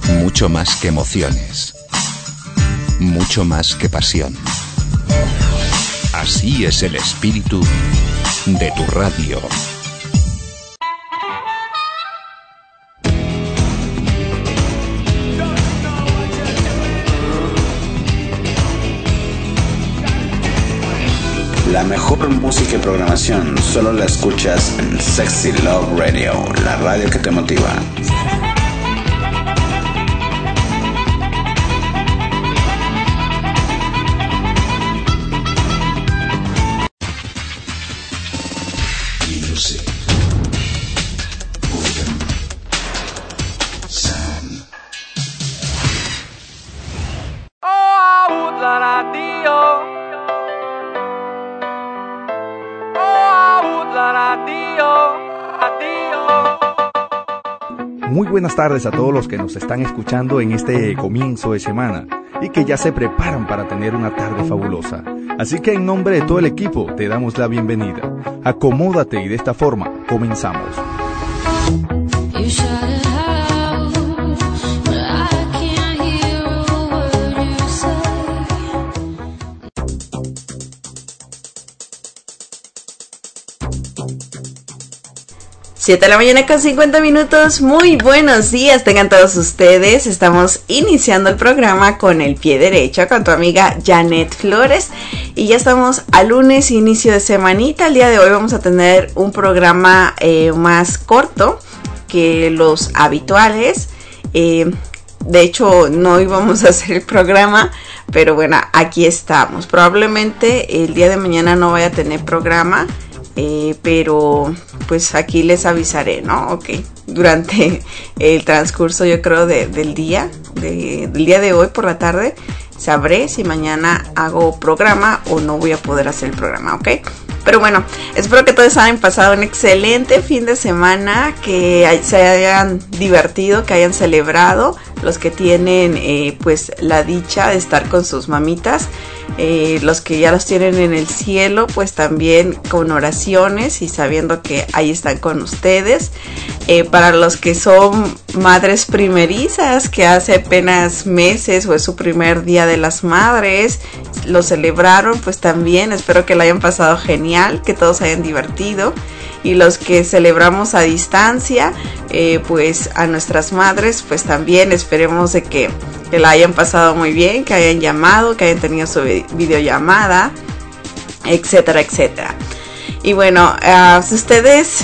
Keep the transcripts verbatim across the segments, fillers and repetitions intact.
Mucho más que emociones. Mucho más que pasión. Así es el espíritu de tu radio. La mejor música y programación solo la escuchas en Sexy Love Radio, la radio que te motiva. Music. Rhythm. Sound. Oh, Utlaratio. Muy buenas tardes a todos los que nos están escuchando en este comienzo de semana y que ya se preparan para tener una tarde fabulosa. Así que en nombre de todo el equipo te damos la bienvenida. Acomódate y de esta forma comenzamos. siete de la mañana con cincuenta minutos, muy buenos días tengan todos ustedes. Estamos iniciando el programa con el pie derecho con tu amiga Janet Flores y ya estamos a lunes, inicio de semanita. El día de hoy vamos a tener un programa eh, más corto que los habituales. Eh, de hecho no íbamos a hacer el programa, pero bueno, aquí estamos. Probablemente el día de mañana no vaya a tener programa. Eh, pero pues aquí les avisaré, ¿no? Ok, durante el transcurso yo creo de, del día, de, del día de hoy por la tarde, sabré si mañana hago programa o no voy a poder hacer el programa, ¿ok? Pero bueno, espero que todos hayan pasado un excelente fin de semana, que se hayan divertido, que hayan celebrado, los que tienen eh, pues la dicha de estar con sus mamitas. Eh, los que ya los tienen en el cielo, pues también con oraciones y sabiendo que ahí están con ustedes. Eh, para los que son madres primerizas, que hace apenas meses o es su primer día de las madres, lo celebraron, pues también espero que lo hayan pasado genial, que todos hayan divertido. Y los que celebramos a distancia, eh, pues a nuestras madres, pues también esperemos de que, que la hayan pasado muy bien, que hayan llamado, que hayan tenido su videollamada, etcétera, etcétera. Y bueno, uh, si ustedes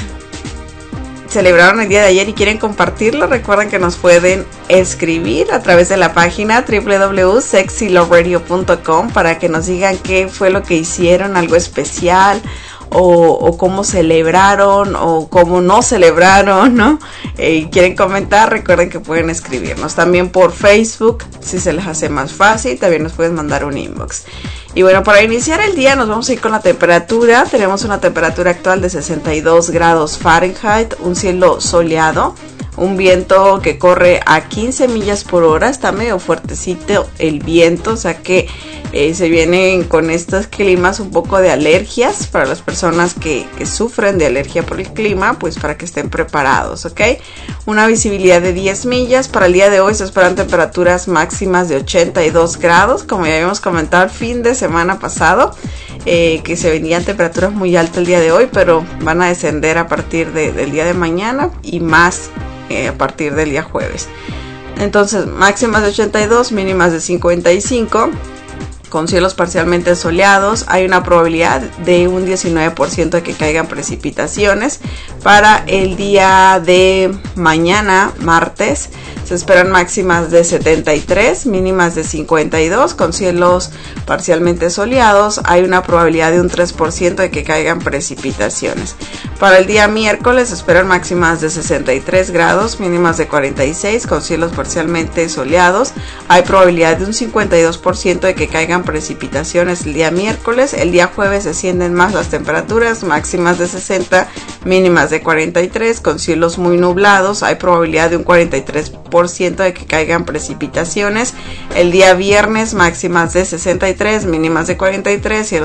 celebraron el día de ayer y quieren compartirlo, recuerden que nos pueden escribir a través de la página doble u doble u doble u punto sexy love radio punto com para que nos digan qué fue lo que hicieron, algo especial, O, o cómo celebraron o cómo no celebraron, ¿no? Eh, quieren comentar, recuerden que pueden escribirnos también por Facebook, si se les hace más fácil, también nos pueden mandar un inbox. Y bueno, para iniciar el día nos vamos a ir con la temperatura. Tenemos una temperatura actual de sesenta y dos grados Fahrenheit, un cielo soleado, un viento que corre a quince millas por hora, está medio fuertecito el viento, o sea que eh, se vienen con estos climas un poco de alergias para las personas que, que sufren de alergia por el clima, pues para que estén preparados, ¿ok? Una visibilidad de diez millas, para el día de hoy se esperan temperaturas máximas de ochenta y dos grados, como ya habíamos comentado el fin de semana pasado, eh, que se venían temperaturas muy altas el día de hoy, pero van a descender a partir de, del día de mañana y más Eh, a partir del día jueves. Entonces máximas de ochenta y dos, mínimas de cincuenta y cinco, con cielos parcialmente soleados. Hay una probabilidad de un diecinueve por ciento de que caigan precipitaciones. Para el día de mañana, martes, se esperan máximas de setenta y tres, mínimas de cincuenta y dos, con cielos parcialmente soleados. Hay una probabilidad de un tres por ciento de que caigan precipitaciones. Para el día miércoles se esperan máximas de sesenta y tres grados, mínimas de cuarenta y seis, con cielos parcialmente soleados. Hay probabilidad de un cincuenta y dos por ciento de que caigan precipitaciones el día miércoles. El día jueves descienden más las temperaturas, máximas de sesenta, mínimas de cuarenta y tres, con cielos muy nublados. Hay probabilidad de un cuarenta y tres por ciento de que caigan precipitaciones. El día viernes máximas de sesenta y tres, mínimas de cuarenta y tres, cielos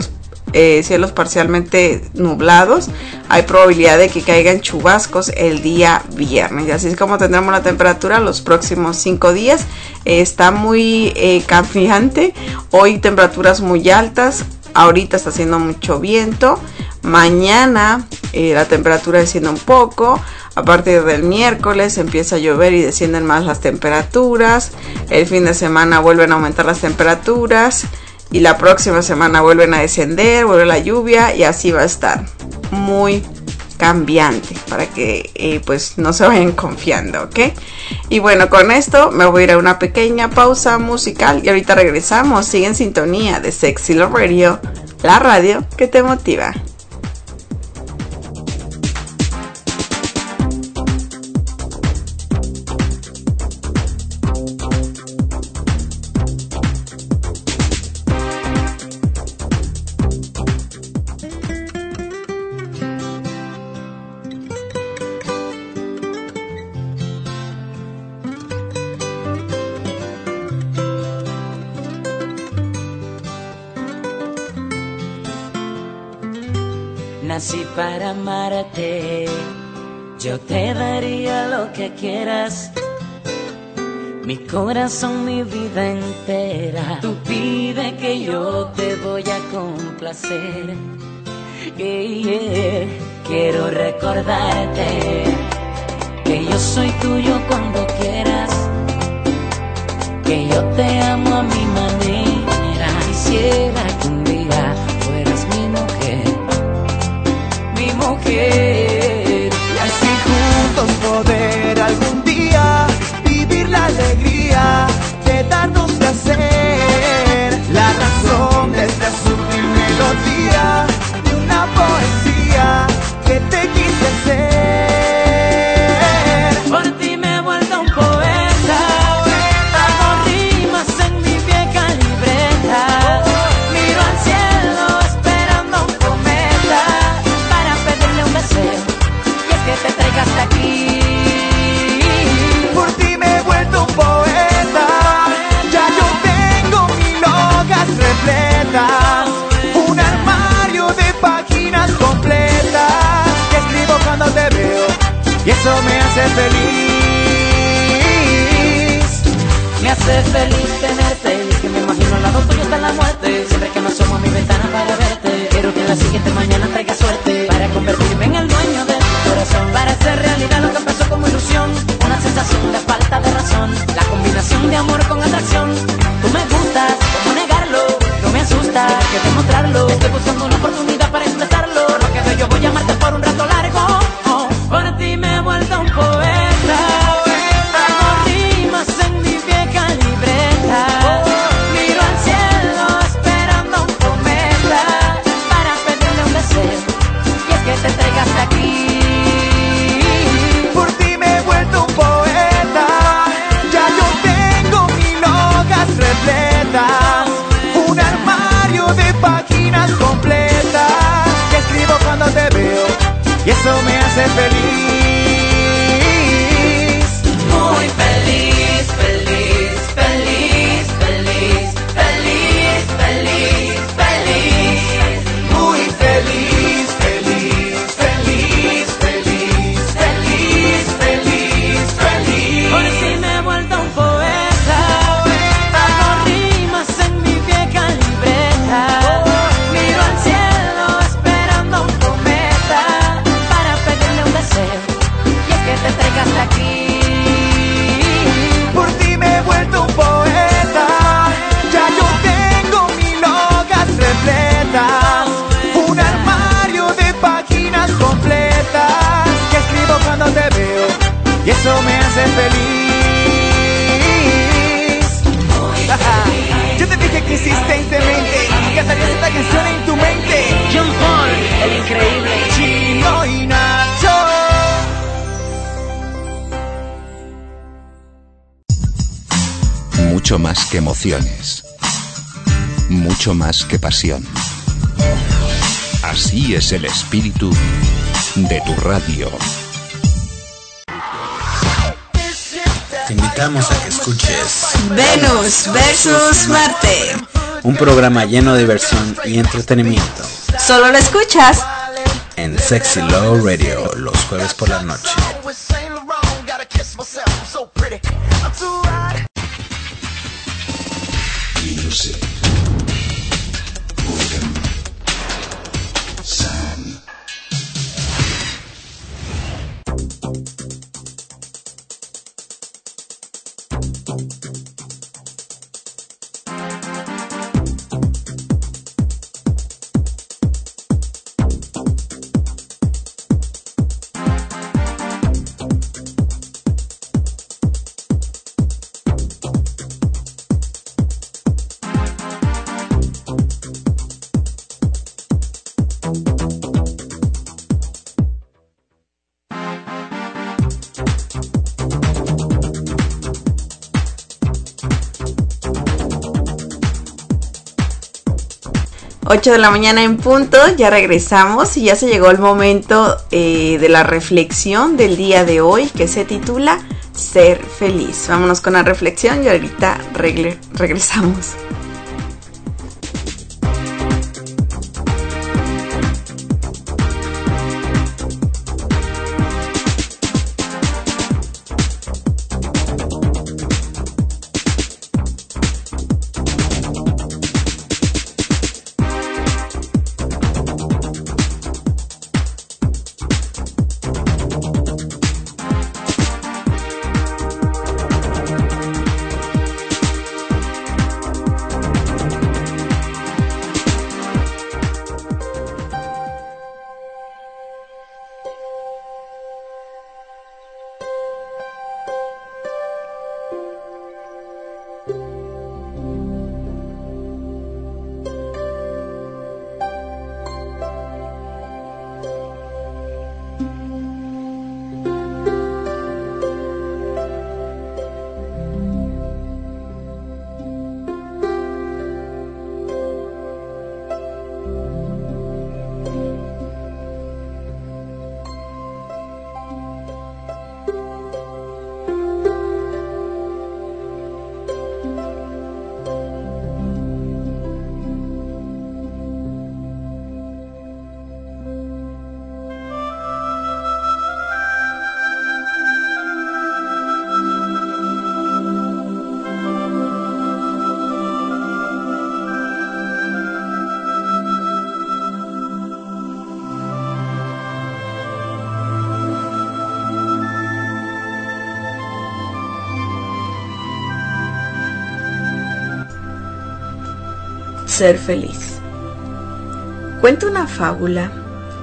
eh, cielos parcialmente nublados. Hay probabilidad de que caigan chubascos el día viernes. Y así es como tendremos la temperatura los próximos cinco días. Eh, está muy eh, cambiante. Hoy temperaturas muy altas. Ahorita está haciendo mucho viento. Mañana eh, la temperatura desciende un poco. A partir del miércoles empieza a llover y descienden más las temperaturas. El fin de semana vuelven a aumentar las temperaturas. Y la próxima semana vuelven a descender, vuelve la lluvia y así va a estar. Muy cambiante para que eh, pues no se vayan confiando, ¿ok? Y bueno, con esto me voy a ir a una pequeña pausa musical y ahorita regresamos. Sigue en sintonía de Sexy Love Radio, la radio que te motiva. Nací para amarte, yo te daría lo que quieras, mi corazón, mi vida entera. Tú pide que yo te voy a complacer. Yeah, yeah. Quiero recordarte que yo soy tuyo cuando quieras, que yo te amo a mi manera. Quisiera que un día fueras mi mujer, mi mujer. Y así juntos poder algún día vivir la alegría de darnos placer, la razón de esta sutil melodía de una poesía que te quise hacer. Por ti me he vuelto un poeta, hago rimas en mi vieja libreta, miro al cielo esperando un cometa para pedirle un deseo, y es que te traiga hasta aquí. Por ti me he vuelto un poeta, ya yo tengo mil hojas repletas, un armario de páginas completas que escribo cuando te veo y eso me hace feliz. Me hace feliz tenerte, y es que me imagino al lado tuyo hasta la muerte. Siempre que me asomo a mi ventana para verte, quiero que en la siguiente mañana traiga suerte para convertirme en el dueño de tu corazón, para hacer realidad lo que empezó como ilusión, una sensación de falta de razón, la combinación de amor con atracción. Tú me gustas, ¿cómo negarlo? No me asusta, hay que demostrarlo. Estoy buscando una oportunidad para expresarlo. Lo que veo, yo voy a amarte por un rato largo. Oh, por ti me he vuelto un poeta, hago rimas en mi vieja libreta, miro al cielo esperando un cometa para pedirle un deseo, y es que te traiga hasta aquí. Por ti me he vuelto un poeta, ya yo tengo mil hojas repletas, un armario de páginas completas que escribo cuando te veo y eso me hace feliz. Muy feliz, feliz, feliz, feliz, feliz, feliz, feliz. Muy feliz, feliz, feliz, feliz, feliz, feliz, feliz. Por si me he vuelto un poeta, hago rimas en mi vieja libreta, miro al cielo esperando un cometa para pedirle un deseo, y es que te traiga hasta aquí. Por ti me he vuelto un poeta, ya yo tengo mil hojas repletas, un armario de páginas completas que escribo cuando te veo y eso me hace feliz. Yo te dije que insistentemente cantarías esta canción en tu mente. John Paul, el increíble. Chino y Nacho. Mucho más que emociones. Mucho más que pasión. Así es el espíritu de tu radio. Te invitamos a que escuches Venus versus Marte. un programa lleno de diversión y entretenimiento. Solo lo escuchas en Sexy Love Radio los jueves por la noche. Music. Boredom. Sound. ocho de la mañana en punto, ya regresamos y ya se llegó el momento eh, de la reflexión del día de hoy, que se titula Ser feliz. Vámonos con la reflexión y ahorita regle- regresamos. Ser feliz. Cuenta una fábula,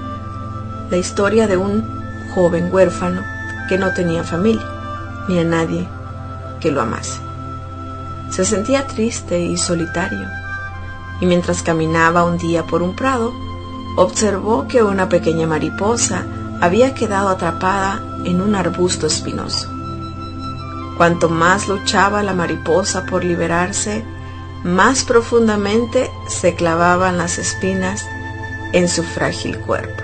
la historia de un joven huérfano que no tenía familia, ni a nadie que lo amase. Se sentía triste y solitario, y mientras caminaba un día por un prado, observó que una pequeña mariposa había quedado atrapada en un arbusto espinoso. Cuanto más luchaba la mariposa por liberarse, más profundamente se clavaban las espinas en su frágil cuerpo.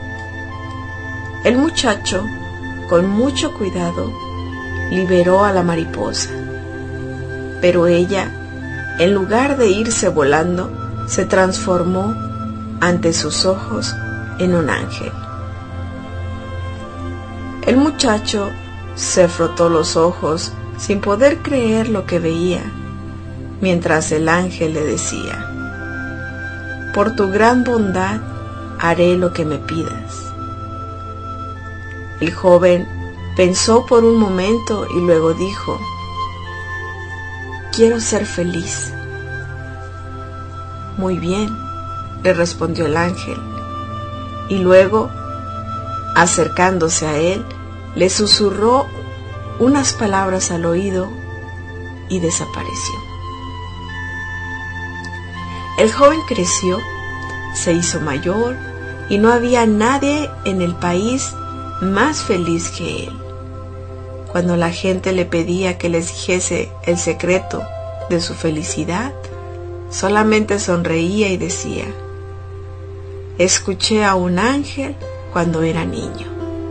El muchacho, con mucho cuidado, liberó a la mariposa, pero ella, en lugar de irse volando, se transformó ante sus ojos en un ángel. El muchacho se frotó los ojos sin poder creer lo que veía, mientras el ángel le decía: por tu gran bondad haré lo que me pidas. El joven pensó por un momento y luego dijo: quiero ser feliz. Muy bien, le respondió el ángel, y luego, acercándose a él, le susurró unas palabras al oído y desapareció. El joven creció, se hizo mayor y no había nadie en el país más feliz que él. Cuando la gente le pedía que les dijese el secreto de su felicidad, solamente sonreía y decía: escuché a un ángel cuando era niño.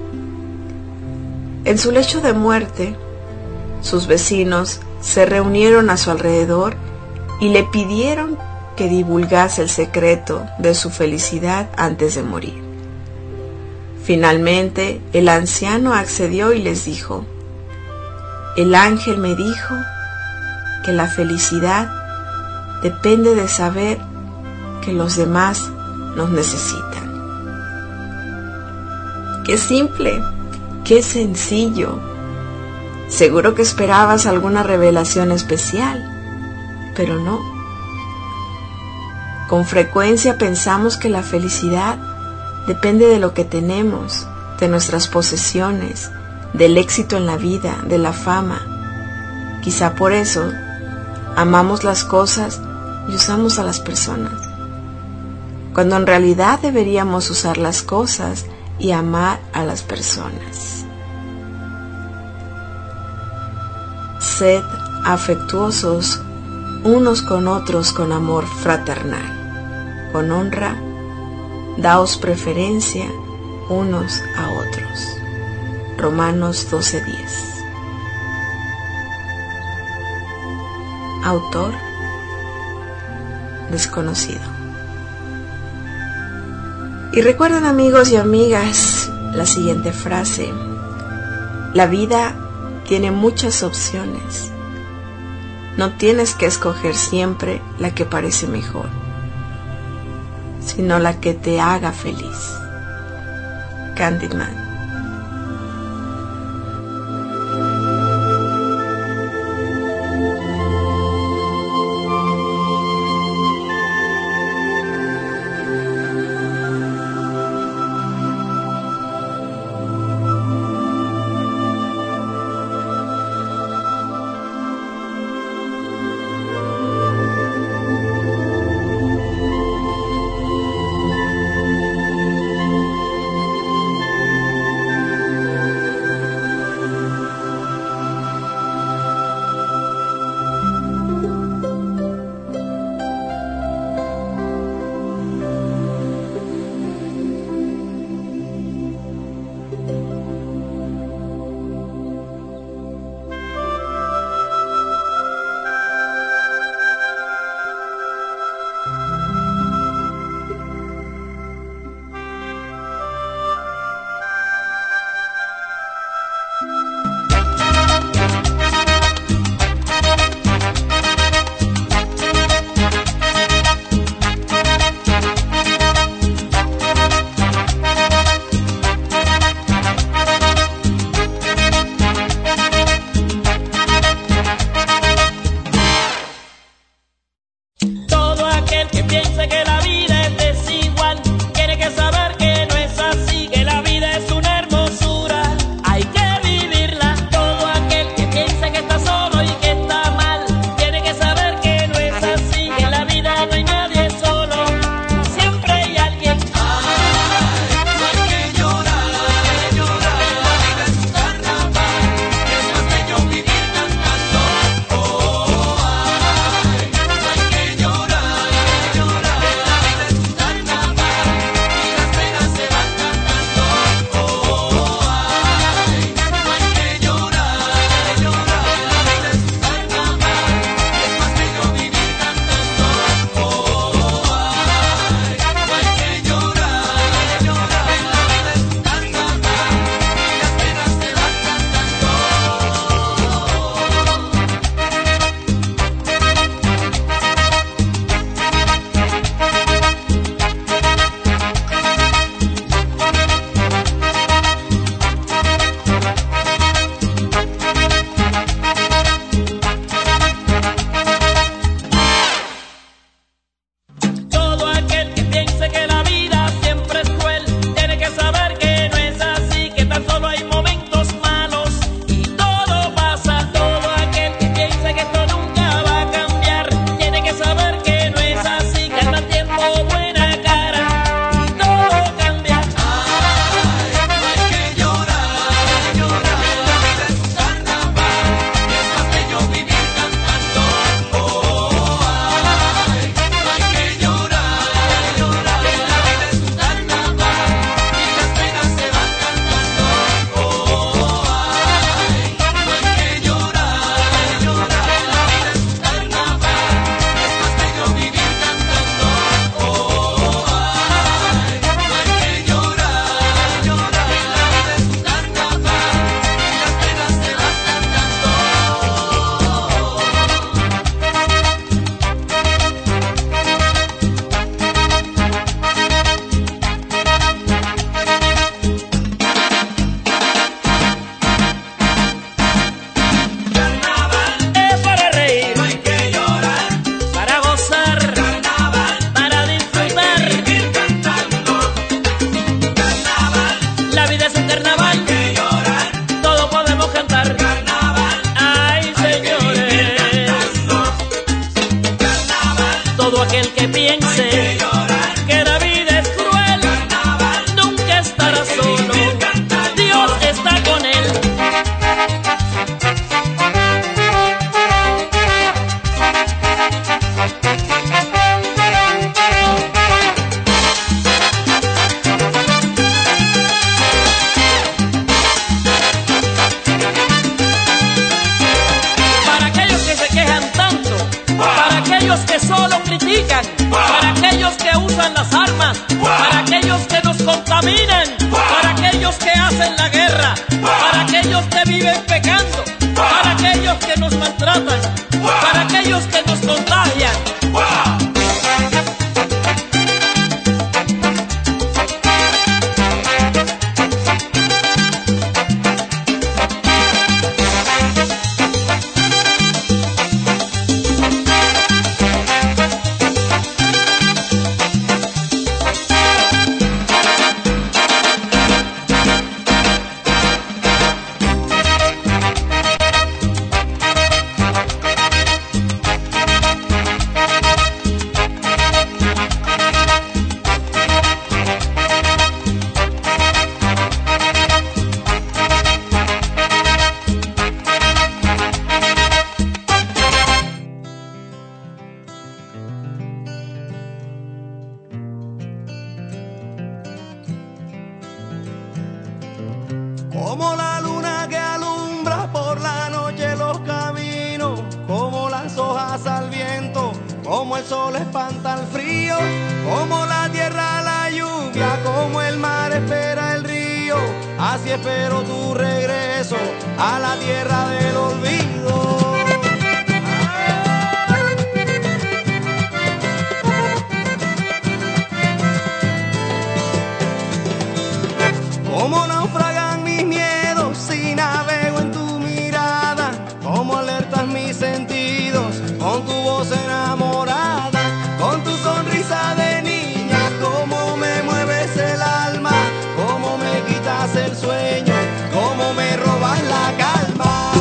En su lecho de muerte, sus vecinos se reunieron a su alrededor y le pidieron que divulgase el secreto de su felicidad antes de morir. Finalmente, el anciano accedió y les dijo: el ángel me dijo que la felicidad depende de saber que los demás nos necesitan. ¡Qué simple! ¡Qué sencillo! Seguro que esperabas alguna revelación especial, pero no. Con frecuencia pensamos que la felicidad depende de lo que tenemos, de nuestras posesiones, del éxito en la vida, de la fama. Quizá por eso amamos las cosas y usamos a las personas, cuando en realidad deberíamos usar las cosas y amar a las personas. Sed afectuosos unos con otros con amor fraternal, con honra, daos preferencia unos a otros. Romanos doce diez. Autor desconocido. Y recuerden, amigos y amigas, la siguiente frase: la vida tiene muchas opciones. No tienes que escoger siempre la que parece mejor, sino la que te haga feliz. Candyman. usan las armas, para aquellos que nos contaminan, para aquellos que hacen la guerra, para aquellos que viven pecando, para aquellos que nos maltratan, para aquellos que nos contagian. Como la luna que alumbra por la noche los caminos, como las hojas al viento, como el sol espanta el frío, como la tierra la lluvia, como el mar espera el río, así espero tu regreso a la tierra del olvido. Como naufragan mis miedos si navego en tu mirada, como alertas mis sentidos con tu voz enamorada, con tu sonrisa de niña, como me mueves el alma, como me quitas el sueño, como me robas la calma.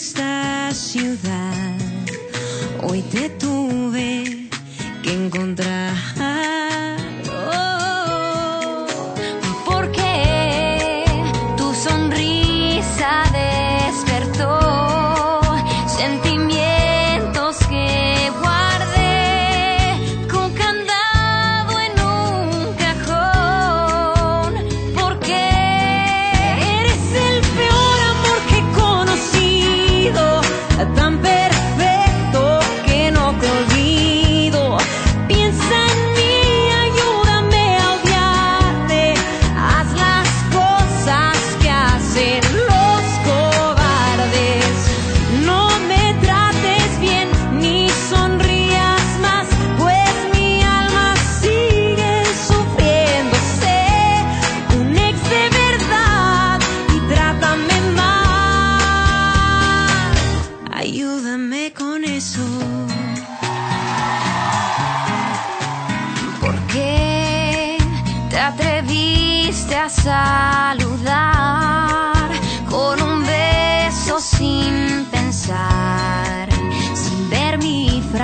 esta ciudad. Hoy te tuve que encontrar. Oh, porque tu sonrisa despertó sentimientos que guardé con candado en un cajón. Porque eres el peor amor que he conocido, tan perfecto que no te olvido. Piensa en mí, ayúdame a odiarte. Haz las cosas que hacen los cobardes. No me trates bien ni sonrías más, pues mi alma sigue sufriendo. Sé un ex de verdad y trátame mal. Ayúdame con eso. ¿Por qué te atreviste a saludar con un beso sin pensar, sin ver mi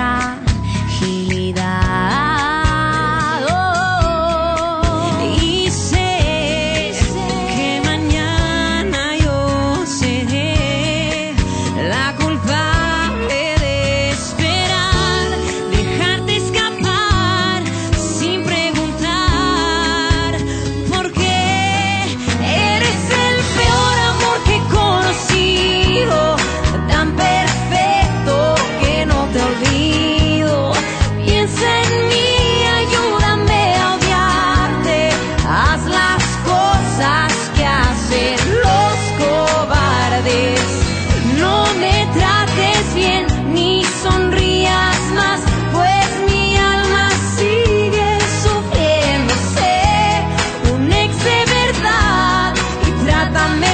fragilidad? Oh, y sé que mañana yo seré la culpable de esperar, dejarte escapar sin preguntar. Porque eres el peor amor que he conocido, tan perfecto que no te olvido. Piensa en mí, ayúdame a odiarte. Haz las cosas que hacen los cobardes. No me trates bien ni sonrías más, pues mi alma sigue sufriendo. Sé un ex de verdad y trátame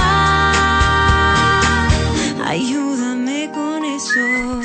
mal. Ayúdame con eso.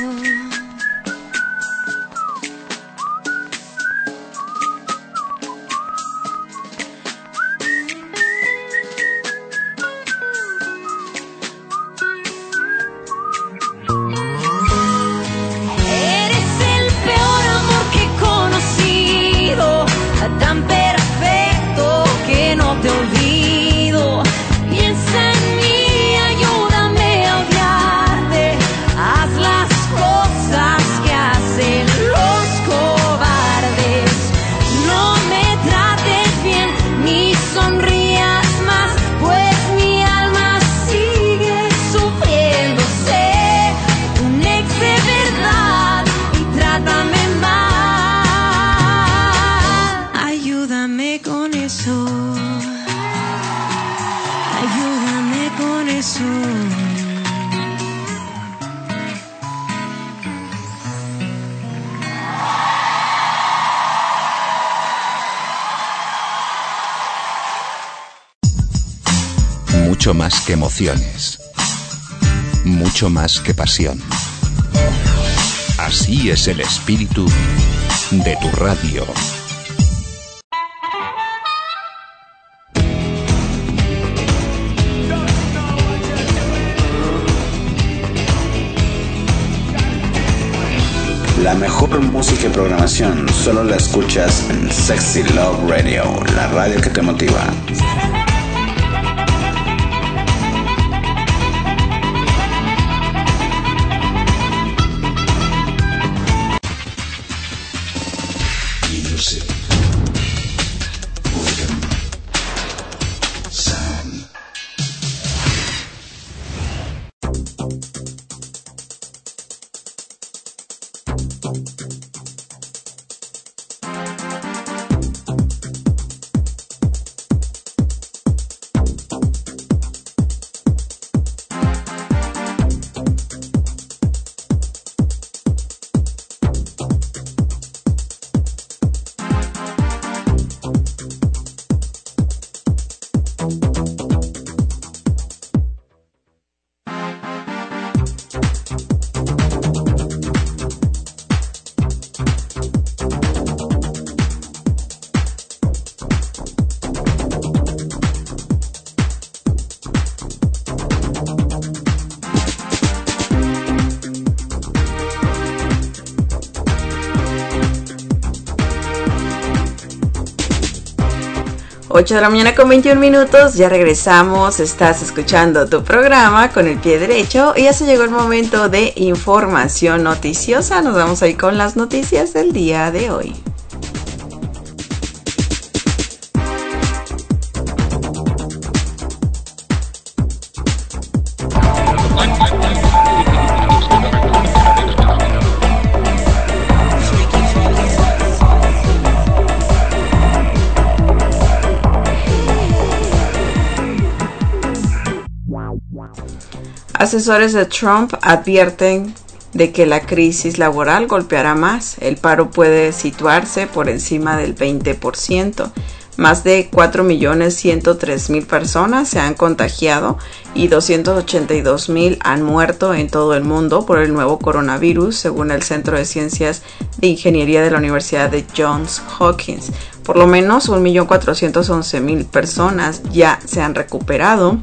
Eres el peor amor que he conocido, tan perfecto que no te olvido. Piensa en mí, ayúdame a odiarte. Haz las cosas que hacen los cobardes. No me trates bien ni sonrías más, pues mi alma sigue sufriendo. Sé un ex de verdad y trátame mal. Ayúdame con eso. Ayúdame con eso. Mucho más que emociones. Mucho más que pasión. Así es el espíritu de tu radio. La mejor música y programación solo la escuchas en Sexy Love Radio, la radio que te motiva. Music, rhythm, sound. ocho de la mañana con veintiún minutos, ya regresamos, estás escuchando tu programa con el pie derecho y ya se llegó el momento de información noticiosa. Nos vamos ahí con las noticias del día de hoy. Asesores de Trump advierten de que la crisis laboral golpeará más. El paro puede situarse por encima del veinte por ciento. Más de cuatro millones ciento tres mil personas se han contagiado y doscientos ochenta y dos mil han muerto en todo el mundo por el nuevo coronavirus, según el Centro de Ciencias de Ingeniería de la Universidad de Johns Hopkins. Por lo menos un millón cuatrocientos once mil personas ya se han recuperado.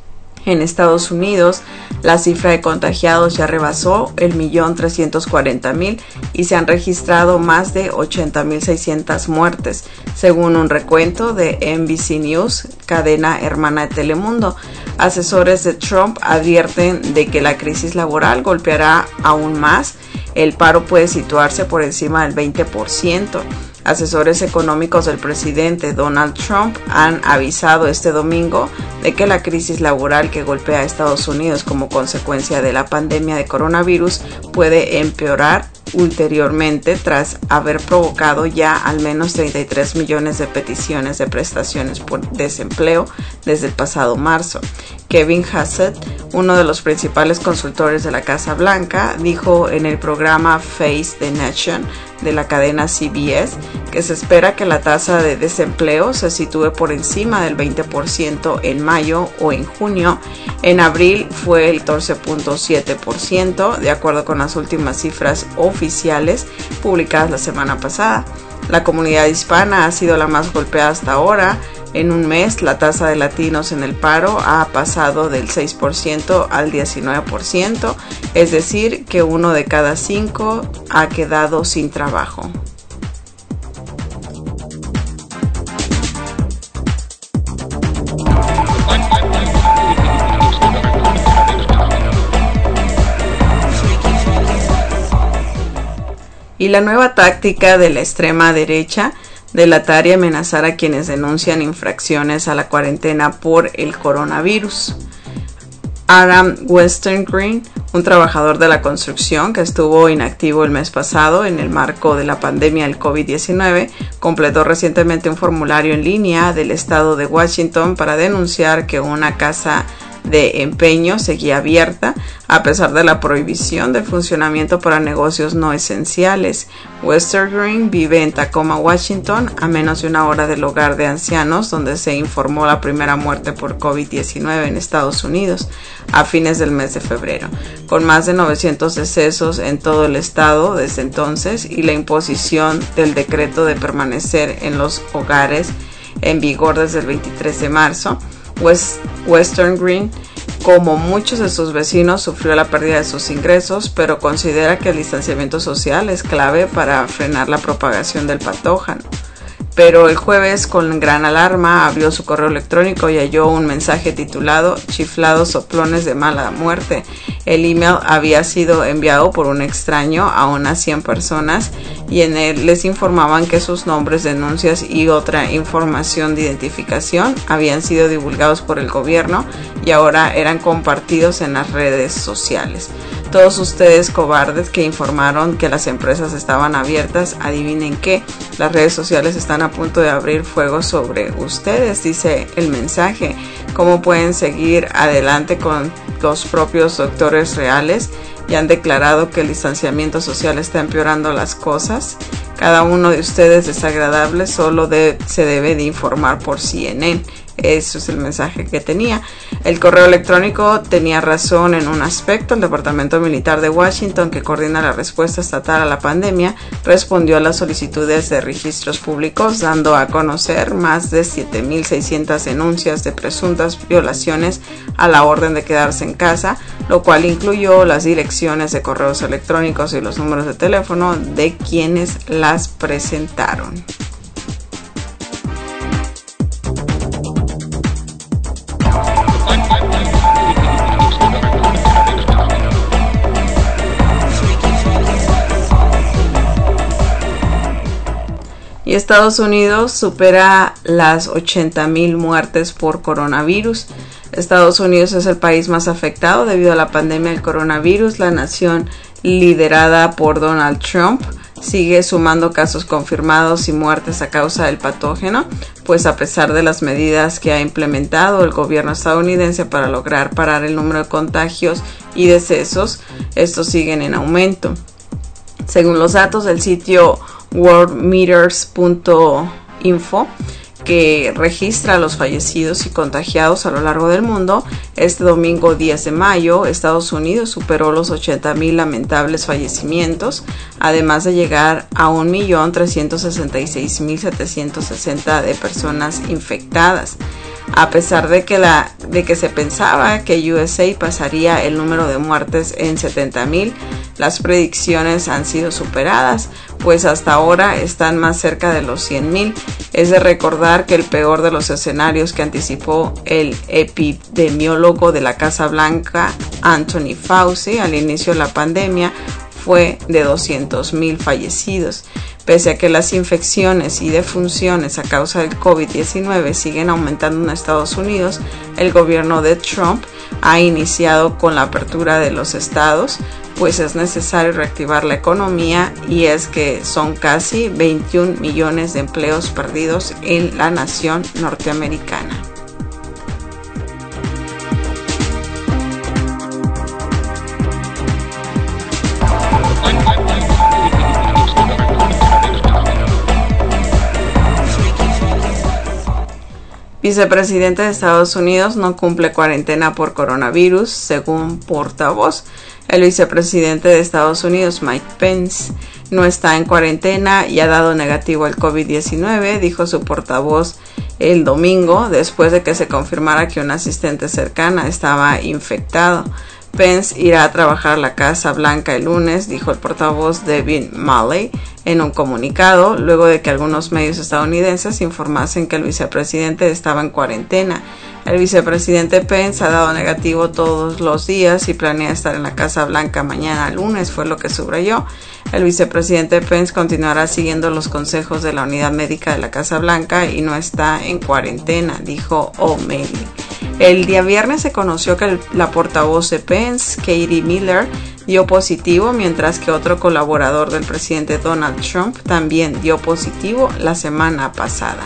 En Estados Unidos, la cifra de contagiados ya rebasó el millón trescientos cuarenta mil y se han registrado más de ochenta mil seiscientas muertes, según un recuento de N B C News, cadena hermana de Telemundo. Asesores de Trump advierten de que la crisis laboral golpeará aún más. El paro puede situarse por encima del veinte por ciento. Asesores económicos del presidente Donald Trump han avisado este domingo de que la crisis laboral que golpea a Estados Unidos como consecuencia de la pandemia de coronavirus puede empeorar ulteriormente tras haber provocado ya al menos treinta y tres millones de peticiones de prestaciones por desempleo desde el pasado marzo. Kevin Hassett, uno de los principales consultores de la Casa Blanca, dijo en el programa Face the Nation de la cadena C B S que se espera que la tasa de desempleo se sitúe por encima del veinte por ciento en mayo o en junio. En abril fue el catorce punto siete por ciento, de acuerdo con las últimas cifras oficiales publicadas la semana pasada. La comunidad hispana ha sido la más golpeada hasta ahora. En un mes, la tasa de latinos en el paro ha pasado del seis por ciento al diecinueve por ciento, es decir, que uno de cada cinco ha quedado sin trabajo. Y la nueva táctica de la extrema derecha: delatar y amenazar a quienes denuncian infracciones a la cuarentena por el coronavirus. Adam Westergren, un trabajador de la construcción que estuvo inactivo el mes pasado en el marco de la pandemia del COVID diecinueve, completó recientemente un formulario en línea del estado de Washington para denunciar que una casa de empeño seguía abierta a pesar de la prohibición del funcionamiento para negocios no esenciales. Westergren vive en Tacoma, Washington, a menos de una hora del hogar de ancianos donde se informó la primera muerte por COVID diecinueve en Estados Unidos a fines del mes de febrero, con más de novecientos decesos en todo el estado desde entonces y la imposición del decreto de permanecer en los hogares en vigor desde el veintitrés de marzo. West, Westergren, como muchos de sus vecinos, sufrió la pérdida de sus ingresos, pero considera que el distanciamiento social es clave para frenar la propagación del patógeno. Pero el jueves, con gran alarma, abrió su correo electrónico y halló un mensaje titulado "Chiflados soplones de mala muerte". El email había sido enviado por un extraño a unas cien personas y en él les informaban que sus nombres, denuncias y otra información de identificación habían sido divulgados por el gobierno y ahora eran compartidos en las redes sociales. Todos ustedes cobardes que informaron que las empresas estaban abiertas, adivinen qué, las redes sociales están a punto de abrir fuego sobre ustedes, dice el mensaje. ¿Cómo pueden seguir adelante con los propios doctores reales? Y han declarado que el distanciamiento social está empeorando las cosas. Cada uno de ustedes desagradable solo de, se debe de informar por C N N. Eso es el mensaje que tenía. El correo electrónico tenía razón en un aspecto. El Departamento Militar de Washington, que coordina la respuesta estatal a la pandemia, respondió a las solicitudes de registros públicos, dando a conocer más de siete mil seiscientas denuncias de presuntas violaciones a la orden de quedarse en casa, lo cual incluyó las direcciones de correos electrónicos y los números de teléfono de quienes las presentaron. Y Estados Unidos supera las ochenta mil muertes por coronavirus. Estados Unidos es el país más afectado debido a la pandemia del coronavirus. La nación liderada por Donald Trump sigue sumando casos confirmados y muertes a causa del patógeno, pues a pesar de las medidas que ha implementado el gobierno estadounidense para lograr parar el número de contagios y decesos, estos siguen en aumento. Según los datos del sitio worldmeters punto info, que registra a los fallecidos y contagiados a lo largo del mundo, este domingo diez de mayo, Estados Unidos superó los ochenta mil lamentables fallecimientos, además de llegar a un millón trescientos sesenta y seis mil setecientos sesenta de personas infectadas. A pesar de que, la, de que se pensaba que U S A pasaría el número de muertes en setenta mil, las predicciones han sido superadas, pues hasta ahora están más cerca de los cien mil. Es de recordar que el peor de los escenarios que anticipó el epidemiólogo de la Casa Blanca, Anthony Fauci, al inicio de la pandemia, fue de doscientos mil fallecidos. Pese a que las infecciones y defunciones a causa del COVID diecinueve siguen aumentando en Estados Unidos, el gobierno de Trump ha iniciado con la apertura de los estados, pues es necesario reactivar la economía, y es que son casi veintiún millones de empleos perdidos en la nación norteamericana. Vicepresidente de Estados Unidos no cumple cuarentena por coronavirus, según portavoz. El vicepresidente de Estados Unidos, Mike Pence, no está en cuarentena y ha dado negativo al COVID diecinueve, dijo su portavoz el domingo, después de que se confirmara que un asistente cercana estaba infectado. Pence irá a trabajar a la Casa Blanca el lunes, dijo el portavoz Devin Mulley en un comunicado, luego de que algunos medios estadounidenses informasen que el vicepresidente estaba en cuarentena. El vicepresidente Pence ha dado negativo todos los días y planea estar en la Casa Blanca mañana lunes, fue lo que subrayó. El vicepresidente Pence continuará siguiendo los consejos de la unidad médica de la Casa Blanca y no está en cuarentena, dijo O'Malley. El día viernes se conoció que el, la portavoz de Pence, Katie Miller, dio positivo, mientras que otro colaborador del presidente Donald Trump también dio positivo la semana pasada.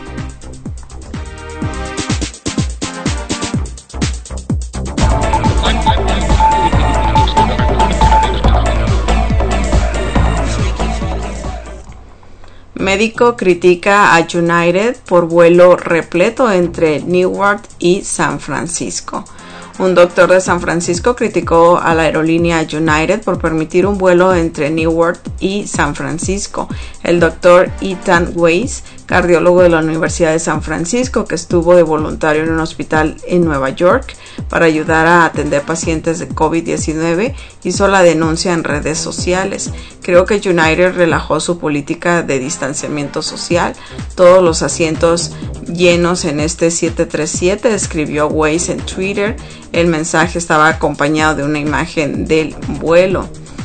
Médico critica a United por vuelo repleto entre Newark y San Francisco. Un doctor de San Francisco criticó a la aerolínea United por permitir un vuelo entre Newark y San Francisco. El doctor Ethan Weiss, cardiólogo de la Universidad de San Francisco, que estuvo de voluntario en un hospital en Nueva York para ayudar a atender pacientes de COVID diecinueve, hizo la denuncia en redes sociales. Creo que United relajó su política de distanciamiento social. Todos los asientos llenos en este siete treinta y siete, escribió Weiss en Twitter. El mensaje estaba acompañado de una imagen del vuelo.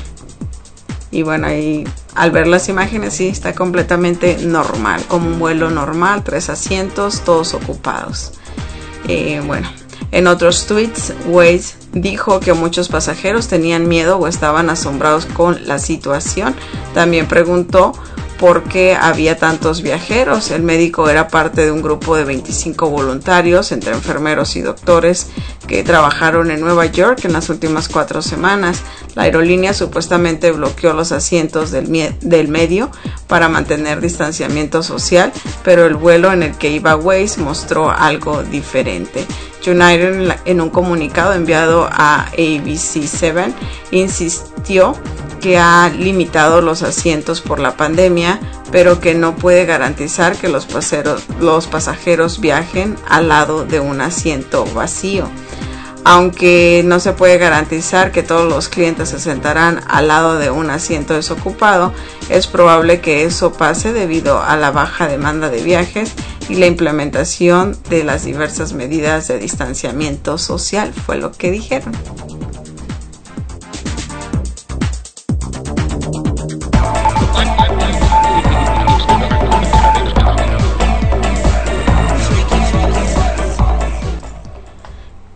Y bueno, ahí al ver las imágenes sí está completamente normal, como un vuelo normal, tres asientos, todos ocupados. Eh, bueno, en otros tweets, Weiss dijo que muchos pasajeros tenían miedo o estaban asombrados con la situación. También preguntó por qué había tantos viajeros. El médico era parte de un grupo de veinticinco voluntarios, entre enfermeros y doctores, que trabajaron en Nueva York en las últimas cuatro semanas. La aerolínea supuestamente bloqueó los asientos del, del medio para mantener distanciamiento social, pero el vuelo en el que iba Weiss mostró algo diferente. United, en un comunicado enviado a A B C siete, insistió que ha limitado los asientos por la pandemia, pero que no puede garantizar que los pasajeros, los pasajeros viajen al lado de un asiento vacío. Aunque no se puede garantizar que todos los clientes se sentarán al lado de un asiento desocupado, es probable que eso pase debido a la baja demanda de viajes y la implementación de las diversas medidas de distanciamiento social, fue lo que dijeron.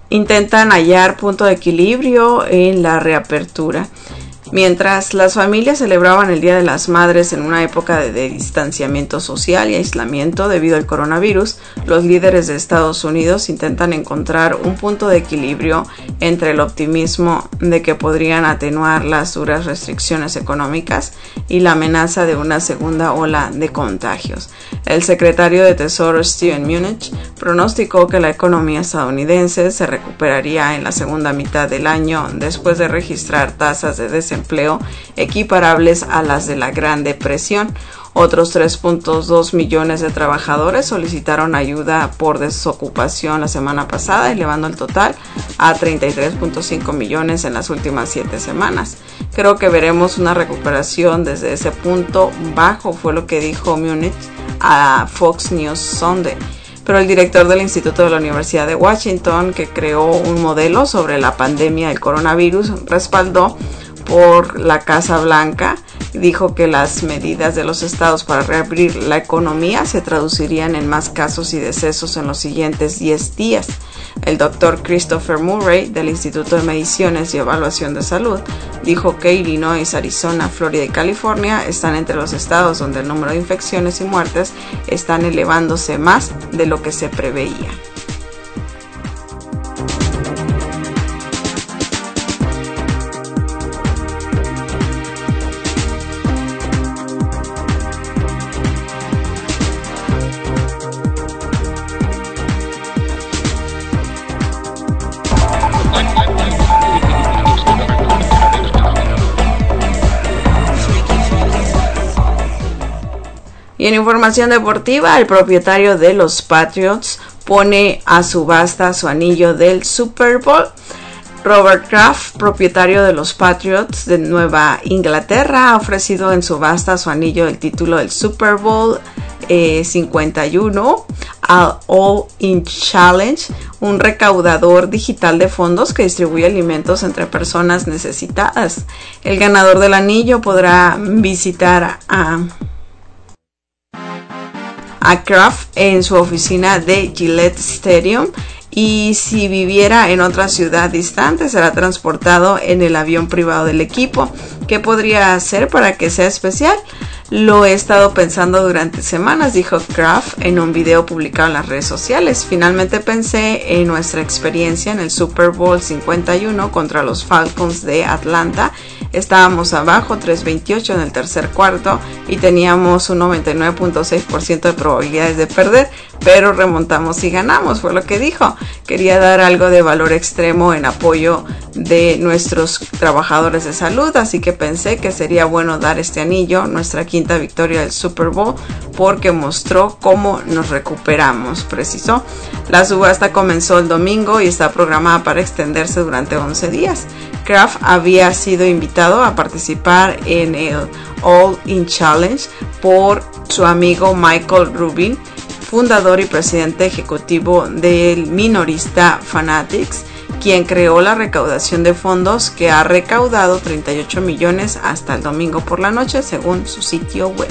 intentan hallar punto de equilibrio en la reapertura. Mientras las familias celebraban el Día de las Madres en una época de, de distanciamiento social y aislamiento debido al coronavirus, los líderes de Estados Unidos intentan encontrar un punto de equilibrio entre el optimismo de que podrían atenuar las duras restricciones económicas y la amenaza de una segunda ola de contagios. El secretario de Tesoro Steven Mnuchin pronosticó que la economía estadounidense se recuperaría en la segunda mitad del año después de registrar tasas de desempleo empleo equiparables a las de la Gran Depresión. Otros tres punto dos millones de trabajadores solicitaron ayuda por desocupación la semana pasada, elevando el total a treinta y tres punto cinco millones en las últimas siete semanas. Creo que veremos una recuperación desde ese punto bajo, fue lo que dijo Mnuchin a Fox News Sunday. Pero el director del Instituto de la Universidad de Washington, que creó un modelo sobre la pandemia del coronavirus, respaldó por la Casa Blanca, dijo que las medidas de los estados para reabrir la economía se traducirían en más casos y decesos en los siguientes diez días. El doctor Christopher Murray del Instituto de Mediciones y Evaluación de Salud dijo que Illinois, Arizona, Florida y California están entre los estados donde el número de infecciones y muertes están elevándose más de lo que se preveía. Y en información deportiva, el propietario de los Patriots pone a subasta su anillo del Super Bowl. Robert Kraft, propietario de los Patriots de Nueva Inglaterra, ha ofrecido en subasta su anillo del título del Super Bowl eh, cincuenta y uno al All In Challenge, un recaudador digital de fondos que distribuye alimentos entre personas necesitadas. El ganador del anillo podrá visitar a... a Kraft en su oficina de Gillette Stadium, y si viviera en otra ciudad distante será transportado en el avión privado del equipo. ¿Qué podría hacer para que sea especial? Lo he estado pensando durante semanas, dijo Kraft en un video publicado en las redes sociales. Finalmente pensé en nuestra experiencia en el Super Bowl cincuenta y uno contra los Falcons de Atlanta. Estábamos abajo tres veintiocho en el tercer cuarto y teníamos un noventa y nueve punto seis por ciento de probabilidades de perder, pero remontamos y ganamos, fue lo que dijo. Quería dar algo de valor extremo en apoyo de nuestros trabajadores de salud, así que pensé que sería bueno dar este anillo, nuestra quinta victoria del Super Bowl, porque mostró cómo nos recuperamos, precisó. La subasta comenzó el domingo y está programada para extenderse durante once días. Kraft había sido invitado a participar en el All In Challenge por su amigo Michael Rubin, fundador y presidente ejecutivo del minorista Fanatics, quien creó la recaudación de fondos que ha recaudado treinta y ocho millones hasta el domingo por la noche, según su sitio web.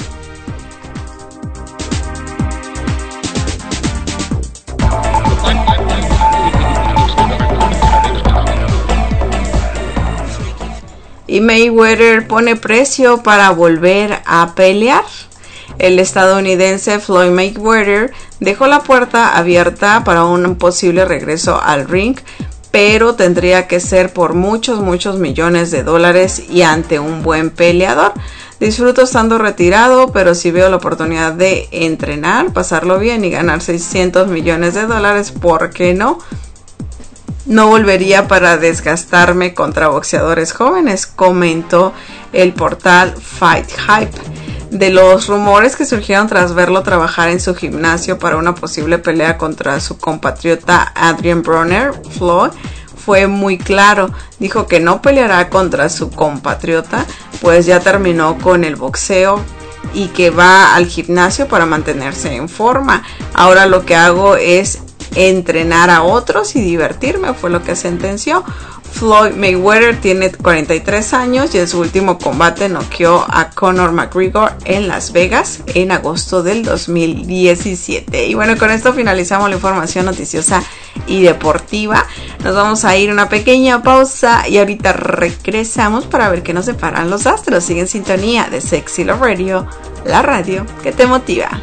Y Mayweather pone precio para volver a pelear. El estadounidense Floyd Mayweather dejó la puerta abierta para un posible regreso al ring, pero tendría que ser por muchos, muchos millones de dólares y ante un buen peleador. Disfruto estando retirado, pero si veo la oportunidad de entrenar, pasarlo bien y ganar seiscientos millones de dólares, ¿por qué no? No volvería para desgastarme contra boxeadores jóvenes, comentó el portal Fight Hype. De los rumores que surgieron tras verlo trabajar en su gimnasio para una posible pelea contra su compatriota Adrian Broner, Floyd fue muy claro. Dijo que no peleará contra su compatriota, pues ya terminó con el boxeo y que va al gimnasio para mantenerse en forma. Ahora lo que hago es entrenar a otros y divertirme, fue lo que sentenció. Floyd Mayweather tiene cuarenta y tres años y en su último combate noqueó a Conor McGregor en Las Vegas en agosto del dos mil diecisiete. Y bueno, con esto finalizamos la información noticiosa y deportiva. Nos vamos a ir a una pequeña pausa y ahorita regresamos para ver qué nos separan los astros. Sigue en sintonía de Sexy Love Radio, la radio que te motiva.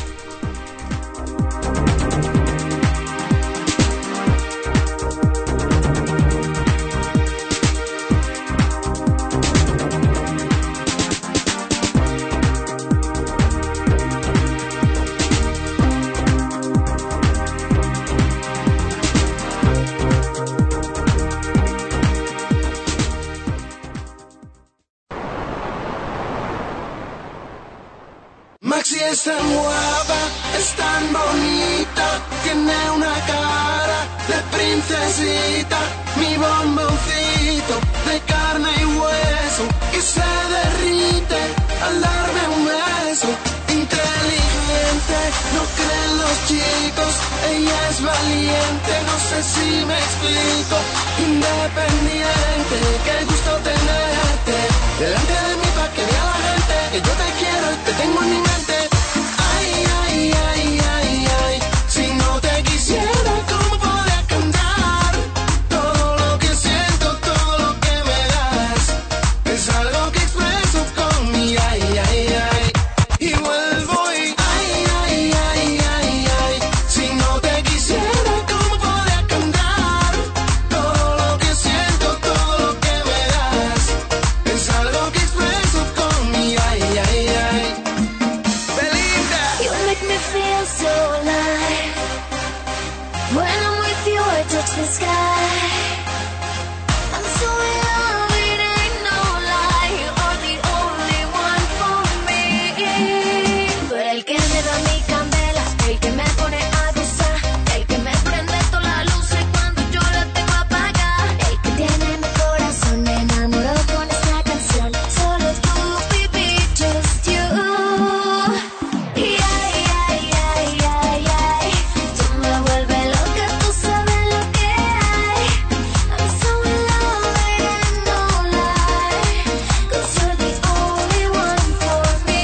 Maxi es tan guapa, es tan bonita, tiene una cara de princesita, mi bomboncito de carne y hueso que se derrite al darme un beso. Inteligente, no creen los chicos, ella es valiente, no sé si me explico. Independiente, qué gusto tenerte delante de mí pa' que vea la gente que yo te quiero y te tengo en mi mente. Ay, ay, ay, ay, ay, si no te quisiera, ¿cómo podría cantar? Todo lo que siento, todo lo que me das, es algo que expreso con mi ay, ay, ay. Y vuelvo y ay, ay, ay, ay, ay, si no te quisiera, ¿cómo podría cantar? Todo lo que siento, todo lo que me das, es algo que expreso con mi ay, ay, ay. Belinda, You make me feel so alive. When I'm with you, I touch the sky. I'm so in love, it ain't no lie. You're the only one for me. Tú eres el que me da mi candela, el que me pone a gozar, el que me prende todas las luces cuando yo la tengo apagada, el que tiene mi corazón, me enamoró con esta canción. Solo tú, baby, just you. Y ay, ay, ay, ay, ay, tú me vuelves loca, tú sabes lo que hay. I'm so in love, it ain't no lie, 'cause you're the only one for me.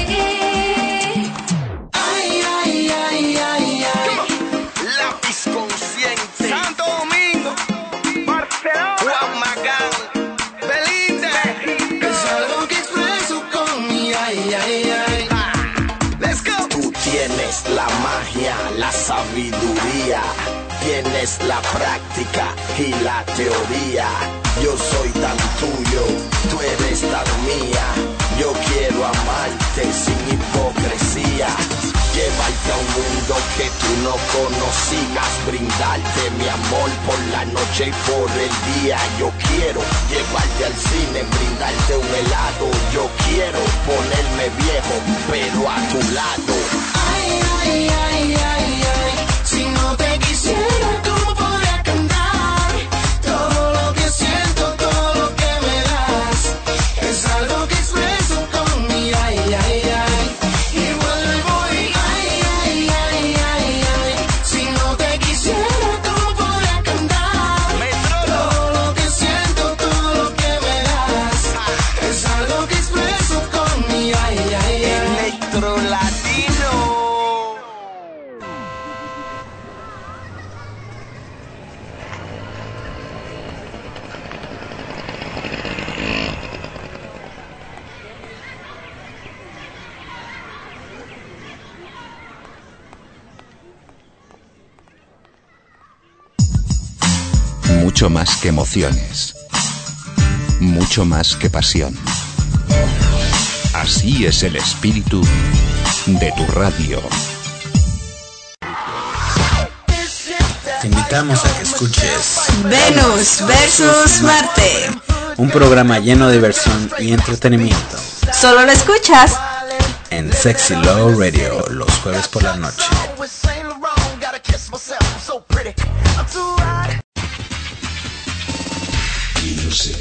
ay, ay, ay, ay, ay. Lápiz consciente. Santo Domingo, Barcelona. Juan Magán, Belinda, es algo que expreso con mi ay, ay, ay. Let's go. Tú tienes la magia, la sabiduría, tienes la práctica y la teoría. Yo soy tan tuyo, tú eres tan mía. Yo quiero amarte sin hipocresía, llevarte a un mundo que tú no conocías, brindarte mi amor por la noche y por el día. Yo quiero llevarte al cine, brindarte un helado. Yo quiero ponerme viejo, pero a tu lado. Ay, ay, ay, ay, ay, si no te quisiera, ¿cómo podría cantar? Todo lo que siento, todo lo que me das, es algo que expreso con mi ay, ay, ay. Y vuelvo y ay, ay, ay, ay, ay, si no te quisiera, ¿cómo podría cantar? Todo lo que siento, todo lo que me das, es algo que expreso con mi ay, ay, ay. Electro Latino. Mucho más que emociones. Mucho más que pasión. Así es el espíritu de tu radio. Te invitamos a que escuches Venus versus Marte. un programa lleno de diversión y entretenimiento Solo lo escuchas en Sexy Love Radio los jueves por la noche. Music.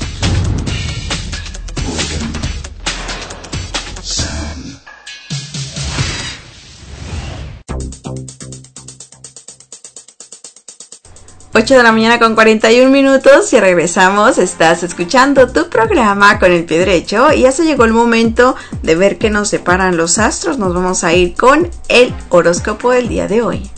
Organ. Sound. ocho de la mañana con cuarenta y un minutos y regresamos. Estás escuchando tu programa con el pie derecho y ya se llegó el momento de ver qué nos separan los astros. Nos vamos a ir con el horóscopo del día de hoy.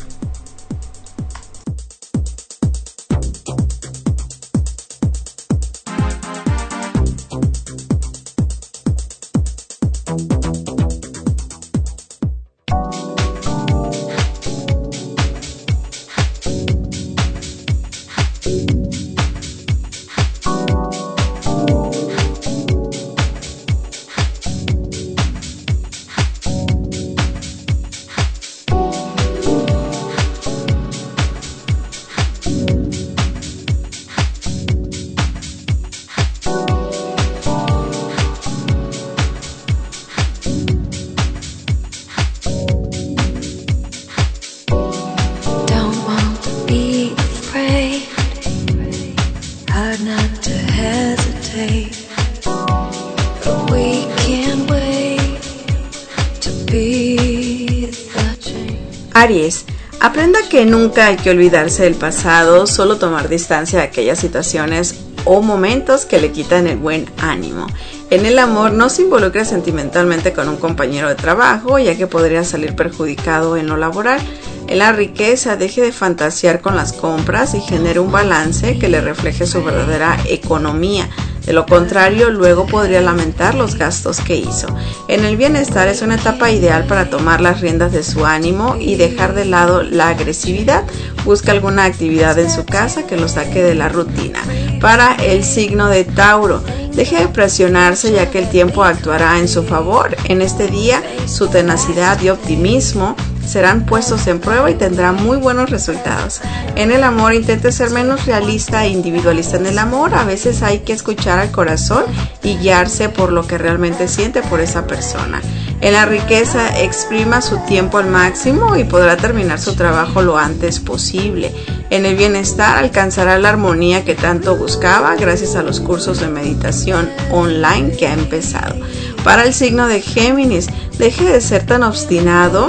Aries, aprenda que nunca hay que olvidarse del pasado, solo tomar distancia de aquellas situaciones o momentos que le quitan el buen ánimo. En el amor, no se involucre sentimentalmente con un compañero de trabajo, ya que podría salir perjudicado en lo laboral. En la riqueza, deje de fantasear con las compras y genere un balance que le refleje su verdadera economía. De lo contrario, luego podría lamentar los gastos que hizo. En el bienestar, es una etapa ideal para tomar las riendas de su ánimo y dejar de lado la agresividad. Busca alguna actividad en su casa que lo saque de la rutina. Para el signo de Tauro, deje de presionarse ya que el tiempo actuará en su favor. En este día, su tenacidad y optimismo serán puestos en prueba y tendrá muy buenos resultados. En el amor, intente ser menos realista e individualista en el amor. A veces hay que escuchar al corazón y guiarse por lo que realmente siente por esa persona. En la riqueza, exprima su tiempo al máximo y podrá terminar su trabajo lo antes posible. En el bienestar, alcanzará la armonía que tanto buscaba gracias a los cursos de meditación online que ha empezado. Para el signo de Géminis, deje de ser tan obstinado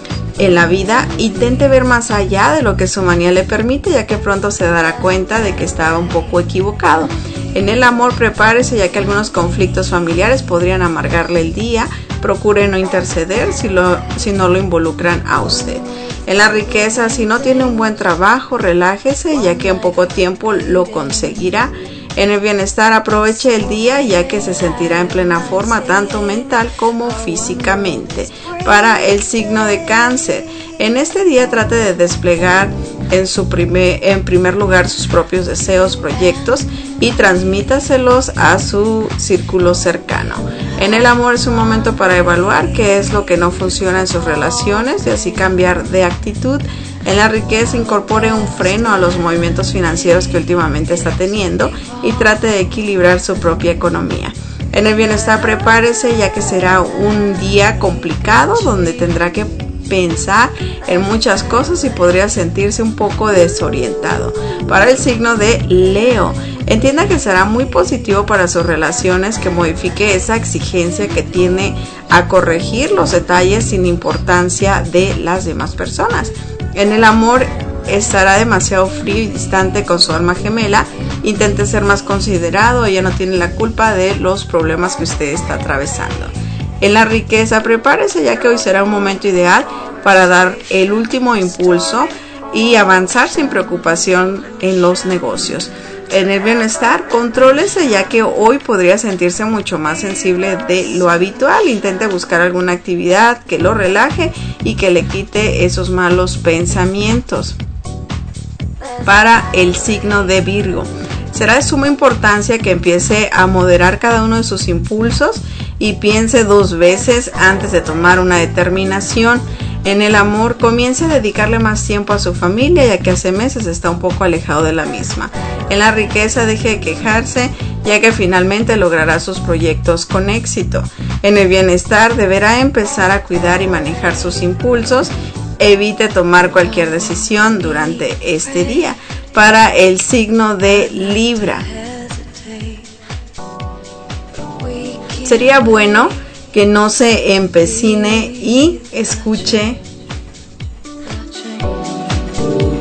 en la vida, intente ver más allá de lo que su manía le permite, ya que pronto se dará cuenta de que estaba un poco equivocado. En el amor, prepárese ya que algunos conflictos familiares podrían amargarle el día. Procure no interceder si, lo, si no lo involucran a usted. En la riqueza, si no tiene un buen trabajo, relájese ya que en poco tiempo lo conseguirá. En el bienestar, aproveche el día ya que se sentirá en plena forma tanto mental como físicamente. Para el signo de Cáncer, en este día trate de desplegar en, su primer, en primer lugar sus propios deseos, proyectos y transmítaselos a su círculo cercano. En el amor, es un momento para evaluar qué es lo que no funciona en sus relaciones y así cambiar de actitud. En la riqueza, incorpore un freno a los movimientos financieros que últimamente está teniendo y trate de equilibrar su propia economía. En el bienestar, prepárese ya que será un día complicado donde tendrá que pensar en muchas cosas y podría sentirse un poco desorientado. Para el signo de Leo, entienda que será muy positivo para sus relaciones que modifique esa exigencia que tiene a corregir los detalles sin importancia de las demás personas. En el amor, estará demasiado frío y distante con su alma gemela. Intente ser más considerado, ella no tiene la culpa de los problemas que usted está atravesando. En la riqueza, prepárese ya que hoy será un momento ideal para dar el último impulso y avanzar sin preocupación en los negocios. En el bienestar, contrólese ya que hoy podría sentirse mucho más sensible de lo habitual. Intente buscar alguna actividad que lo relaje y que le quite esos malos pensamientos. Para el signo de Virgo, será de suma importancia que empiece a moderar cada uno de sus impulsos y piense dos veces antes de tomar una determinación. En el amor, comience a dedicarle más tiempo a su familia ya que hace meses está un poco alejado de la misma. En la riqueza, deje de quejarse ya que finalmente logrará sus proyectos con éxito. En el bienestar, deberá empezar a cuidar y manejar sus impulsos. Evite tomar cualquier decisión durante este día. Para el signo de Libra, sería bueno que no se empecine y escuche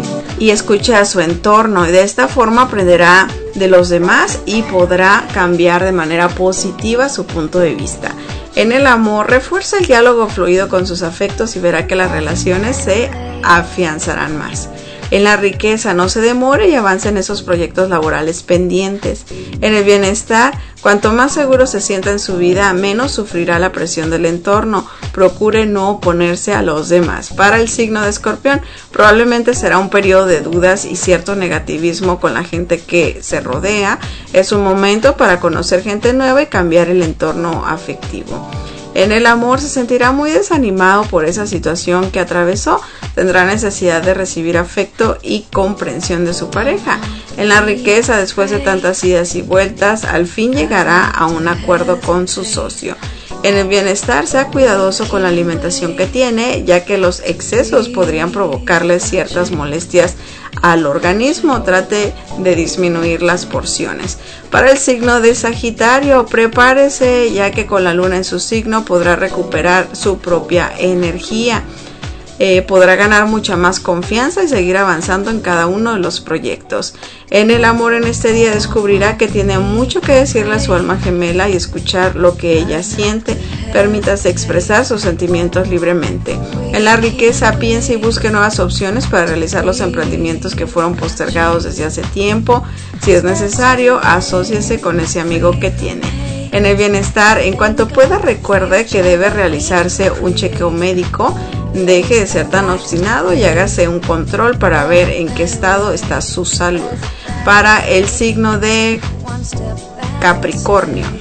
y escuche a su entorno, y de esta forma aprenderá de los demás y podrá cambiar de manera positiva su punto de vista. En el amor, refuerza el diálogo fluido con sus afectos y verá que las relaciones se afianzarán más. En la riqueza, no se demore y avance en esos proyectos laborales pendientes. En el bienestar, cuanto más seguro se sienta en su vida, menos sufrirá la presión del entorno. Procure no oponerse a los demás. Para el signo de Escorpión, probablemente será un periodo de dudas y cierto negativismo con la gente que se rodea. Es un momento para conocer gente nueva y cambiar el entorno afectivo. En el amor, se sentirá muy desanimado por esa situación que atravesó. Tendrá necesidad de recibir afecto y comprensión de su pareja. En la riqueza, después de tantas idas y vueltas, al fin llegará a un acuerdo con su socio. En el bienestar, sea cuidadoso con la alimentación que tiene, ya que los excesos podrían provocarle ciertas molestias al organismo. Trate de disminuir las porciones. Para el signo de Sagitario, prepárese, ya que con la luna en su signo podrá recuperar su propia energía. Eh, podrá ganar mucha más confianza y seguir avanzando en cada uno de los proyectos. En el amor, en este día descubrirá que tiene mucho que decirle a su alma gemela y escuchar lo que ella siente. Permítase expresar sus sentimientos libremente. En la riqueza, piense y busque nuevas opciones para realizar los emprendimientos que fueron postergados desde hace tiempo. Si es necesario, asóciese con ese amigo que tiene. En el bienestar, en cuanto pueda, recuerde que debe realizarse un chequeo médico. Deje de ser tan obstinado y hágase un control para ver en qué estado está su salud. Para el signo de Capricornio,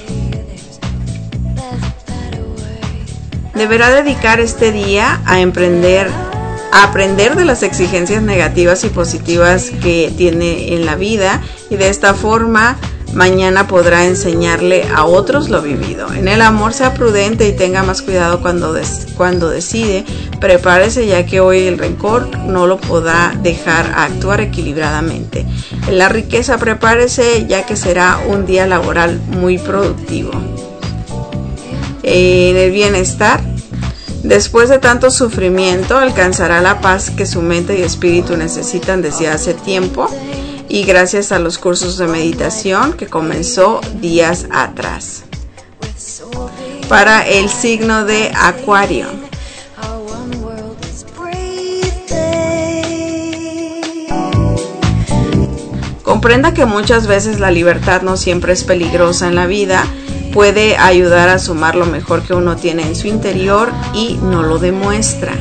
deberá dedicar este día a emprender, a aprender de las exigencias negativas y positivas que tiene en la vida, y de esta forma mañana podrá enseñarle a otros lo vivido. En el amor, sea prudente y tenga más cuidado cuando, des, cuando decide. Prepárese, ya que hoy el rencor no lo podrá dejar actuar equilibradamente. En la riqueza, prepárese, ya que será un día laboral muy productivo. En el bienestar, después de tanto sufrimiento, alcanzará la paz que su mente y espíritu necesitan desde hace tiempo, y gracias a los cursos de meditación que comenzó días atrás. Para el signo de Acuario, comprenda que muchas veces la libertad no siempre es peligrosa en la vida. Puede ayudar a sumar lo mejor que uno tiene en su interior y no lo demuestra.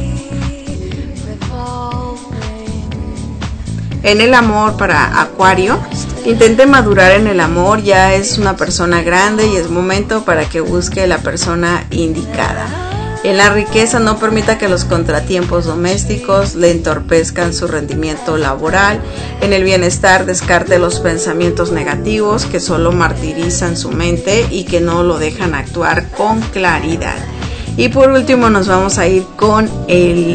En el amor, para Acuario, intente madurar en el amor. Ya es una persona grande y es momento para que busque la persona indicada. En la riqueza, no permita que los contratiempos domésticos le entorpezcan su rendimiento laboral. En el bienestar, descarte los pensamientos negativos que solo martirizan su mente y que no lo dejan actuar con claridad. Y por último, nos vamos a ir con el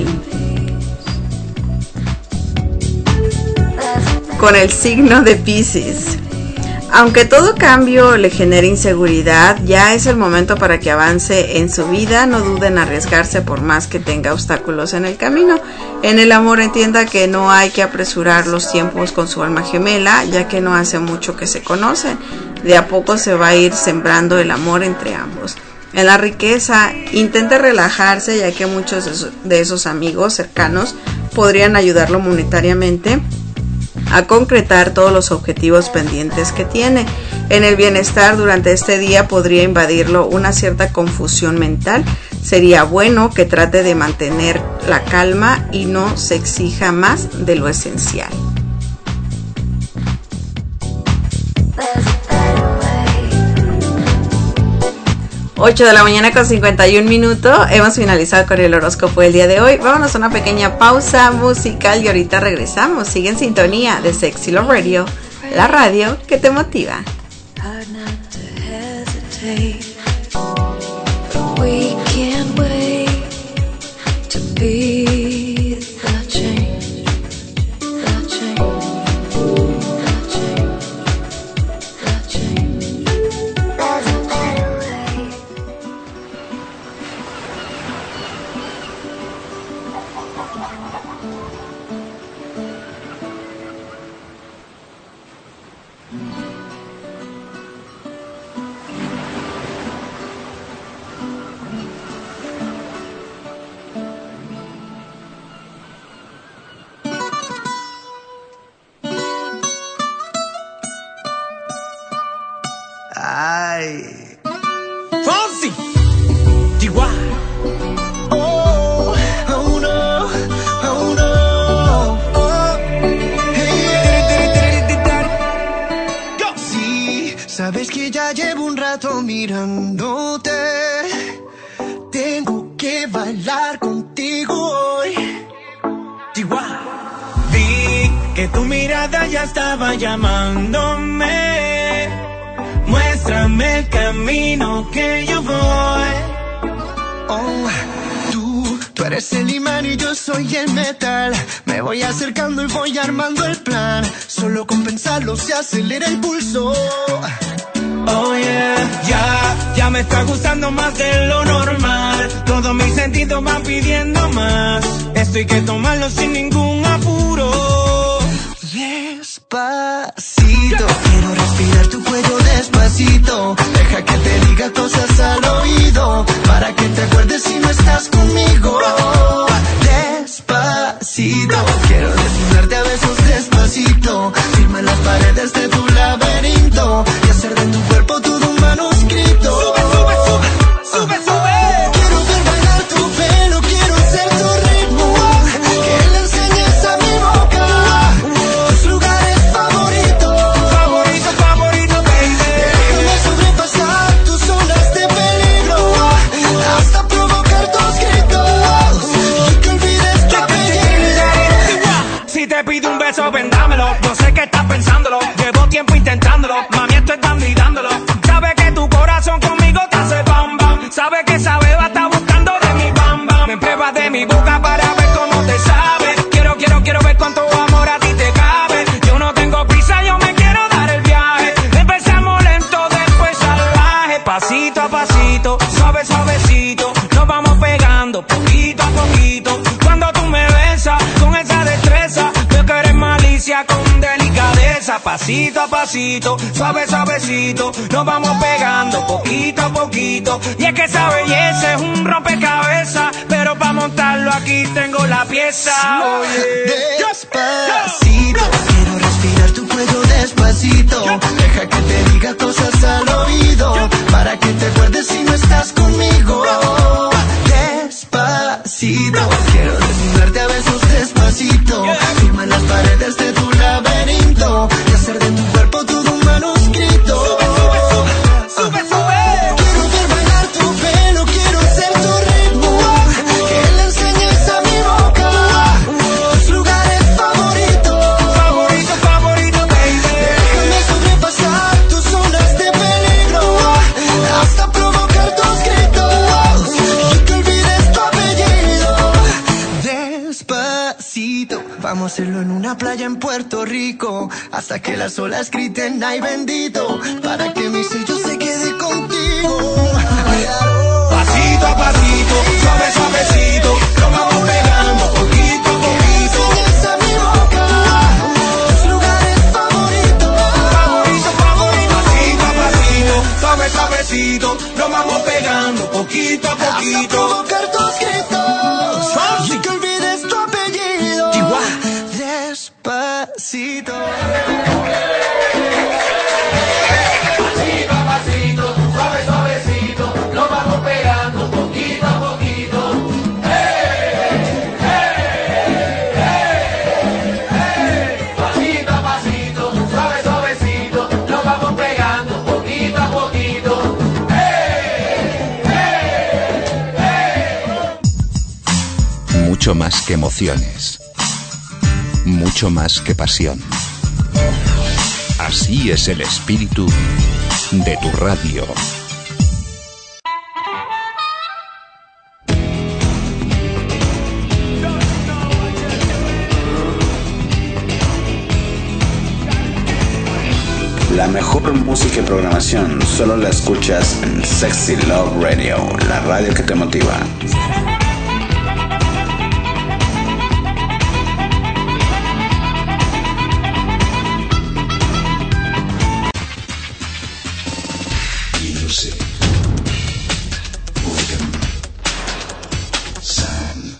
con el signo de Piscis. Aunque todo cambio le genere inseguridad, ya es el momento para que avance en su vida. No duden en arriesgarse por más que tenga obstáculos en el camino. En el amor, entienda que no hay que apresurar los tiempos con su alma gemela, ya que no hace mucho que se conocen. De a poco se va a ir sembrando el amor entre ambos. En la riqueza, intente relajarse, ya que muchos de esos, de esos amigos cercanos podrían ayudarlo monetariamente a concretar todos los objetivos pendientes que tiene. En el bienestar, durante este día podría invadirlo una cierta confusión mental. Sería bueno que trate de mantener la calma y no se exija más de lo esencial. ocho de la mañana con cincuenta y un minutos. Hemos finalizado con el horóscopo del día de hoy. Vámonos a una pequeña pausa musical y ahorita regresamos. Sigue en sintonía de Sexy Love Radio, la radio que te motiva. es que ya llevo un rato mirándote. Tengo que bailar contigo hoy. Chihuahua. Vi que tu mirada ya estaba llamándome. Muéstrame el camino que yo voy. Oh, tú, tú eres el imán y yo soy el metal. Me voy acercando y voy armando el plan. Solo con pensarlo se acelera el pulso. Oh yeah, ya, ya me está gustando más de lo normal. Todos mis sentidos van pidiendo más. Esto hay que tomarlo sin ningún apuro. Despacito, quiero respirar tu cuello despacito. Deja que te diga cosas al oído, para que te acuerdes si no estás conmigo. Despacito, quiero desnudarte a besos despacito. Firma las paredes de tu laberinto y hacer de tu cuerpo todo un manuscrito. Sube, sube, sube, sube, sube. Quiero ver bailar tu pelo, quiero ser tu ritmo. Que le enseñes a mi boca tus lugares favoritos. Favorito, favorito, baby. Déjame sobrepasar tus zonas de peligro, hasta provocar tus gritos y que olvides tu apellido. Si te pido un beso, vendámelo. Yo sé que estás pensándolo, llevo tiempo intentándolo. Mami, estoy dando y dándolo. Sabe que tu corazón conmigo te hace bam bam. Sabe que esa beba está buscando de mi bam bam. Me pruebas de mi boca para ver cómo te sabe. Quiero, quiero, quiero ver cuánto amor a ti te cabe. Yo no tengo prisa, yo me quiero dar el viaje. Empezamos lento, después salvaje. Pasito a pasito, suave, suavecito. Nos vamos pegando poquito a poquito. Cuando tú me besas con esa destreza, veo que eres malicia con delicadeza. Pasito a pasito, suave, suavecito. Nos vamos pegando poquito a poquito. Y es que esa belleza es un rompecabezas, pero para montarlo aquí tengo la pieza. Oye, despacito, quiero respirar tu cuello despacito. Deja que te diga cosas al oído, para que te acuerdes si no estás conmigo. Despacito, quiero desnudarte a besos despacito. Firma en las paredes de tu laberinto y hacer de tu cuerpo todo un manuscrito. sube, sube. Quiero ver bailar tu pelo, quiero ser tu ritmo. Que le enseñes a mi boca tus lugares favoritos. Favorito, favorito, baby. Déjame sobrepasar tus zonas de peligro, hasta provocar tus gritos y que olvides tu apellido. Despacito, vamos a hacerlo en una playa en Puerto Rico, hasta que las olas griten ay bendito, para que mi sello se quede contigo. Pasito a pasito, suave, suavecito. Nos vamos pegando poquito a poquito. Enseñas a mi boca tus lugares favoritos. Favorito, favorito. Pasito a pasito, suave, suavecito. Nos vamos pegando poquito a Hasta poquito. provocar tus gritos y que olvides tu apellido. Despacito. Pasito a pasito, suave, suavecito, nos vamos pegando poquito a poquito. ¡Hey! ¡Hey! ¡Hey! ¡Hey! Pasito a pasito, suave, suavecito, nos vamos pegando poquito a poquito. ¡Hey! ¡Hey! ¡Hey! Mucho más que emociones. Mucho más que pasión. Así es el espíritu de tu radio. La mejor música y programación solo la escuchas en Sexy Love Radio, la radio que te motiva. Music. Boredom. Sound.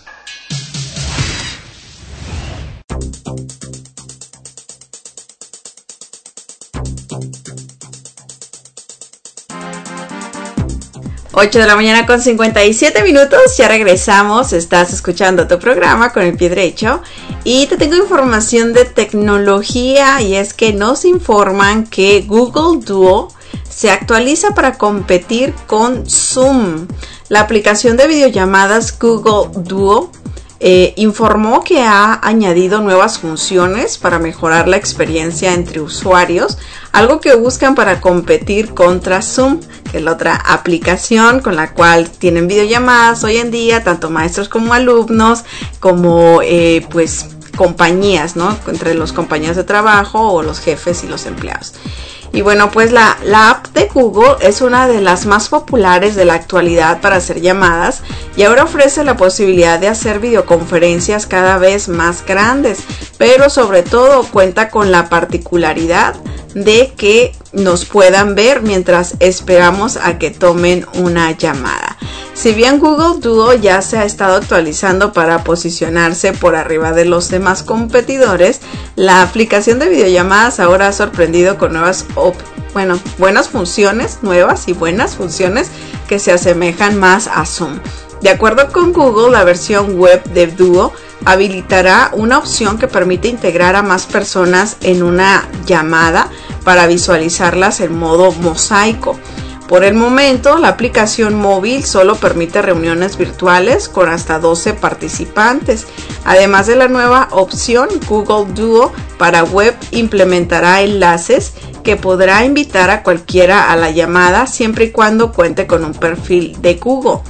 ocho de la mañana con cincuenta y siete minutos, ya regresamos, estás escuchando tu programa con el pie derecho y te tengo información de tecnología y es que nos informan que Google Duo se actualiza para competir con Zoom. La aplicación de videollamadas Google Duo Eh, informó que ha añadido nuevas funciones para mejorar la experiencia entre usuarios, algo que buscan para competir contra Zoom, que es la otra aplicación con la cual tienen videollamadas hoy en día, tanto maestros como alumnos, como eh, pues compañías, ¿no? Entre los compañeros de trabajo o los jefes y los empleados. Y bueno, pues la, la app de Google es una de las más populares de la actualidad para hacer llamadas y ahora ofrece la posibilidad de hacer videoconferencias cada vez más grandes, pero sobre todo cuenta con la particularidad de que nos puedan ver mientras esperamos a que tomen una llamada. Si bien Google Duo ya se ha estado actualizando para posicionarse por arriba de los demás competidores, la aplicación de videollamadas ahora ha sorprendido con nuevas, bueno, buenas funciones, nuevas y buenas funciones que se asemejan más a Zoom. De acuerdo con Google, la versión web de Duo habilitará una opción que permite integrar a más personas en una llamada para visualizarlas en modo mosaico. Por el momento, la aplicación móvil solo permite reuniones virtuales con hasta doce participantes. Además de la nueva opción, Google Duo para web implementará enlaces que podrá invitar a cualquiera a la llamada siempre y cuando cuente con un perfil de Google.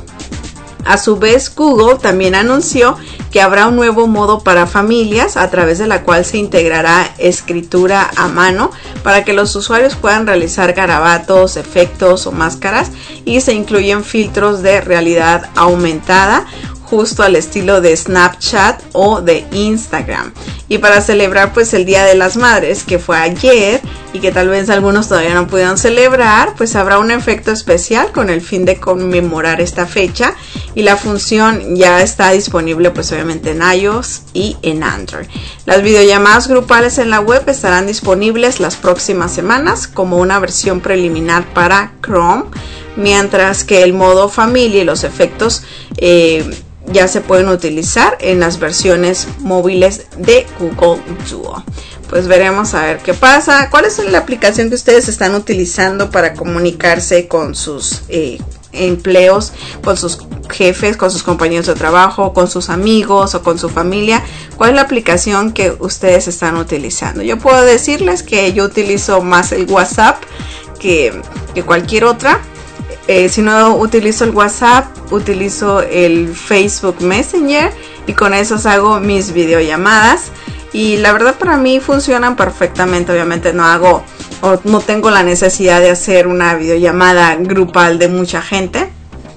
A su vez, Google también anunció que habrá un nuevo modo para familias a través de la cual se integrará escritura a mano para que los usuarios puedan realizar garabatos, efectos o máscaras, y se incluyen filtros de realidad aumentada justo al estilo de Snapchat o de Instagram. Y para celebrar pues el Día de las Madres, que fue ayer y que tal vez algunos todavía no pudieron celebrar, pues habrá un efecto especial con el fin de conmemorar esta fecha, y la función ya está disponible pues obviamente en iOS y en Android. Las videollamadas grupales en la web estarán disponibles las próximas semanas como una versión preliminar para Chrome, mientras que el modo familia y los efectos eh, ya se pueden utilizar en las versiones móviles de Google Duo. Pues veremos a ver qué pasa. ¿Cuál es la aplicación que ustedes están utilizando para comunicarse con sus eh, empleos, con sus jefes, con sus compañeros de trabajo, con sus amigos o con su familia? ¿Cuál es la aplicación que ustedes están utilizando? Yo puedo decirles que yo utilizo más el WhatsApp que, que cualquier otra. Eh, si no utilizo el WhatsApp, utilizo el Facebook Messenger y con esos hago mis videollamadas. Y la verdad para mí funcionan perfectamente. Obviamente no hago o no tengo la necesidad de hacer una videollamada grupal de mucha gente.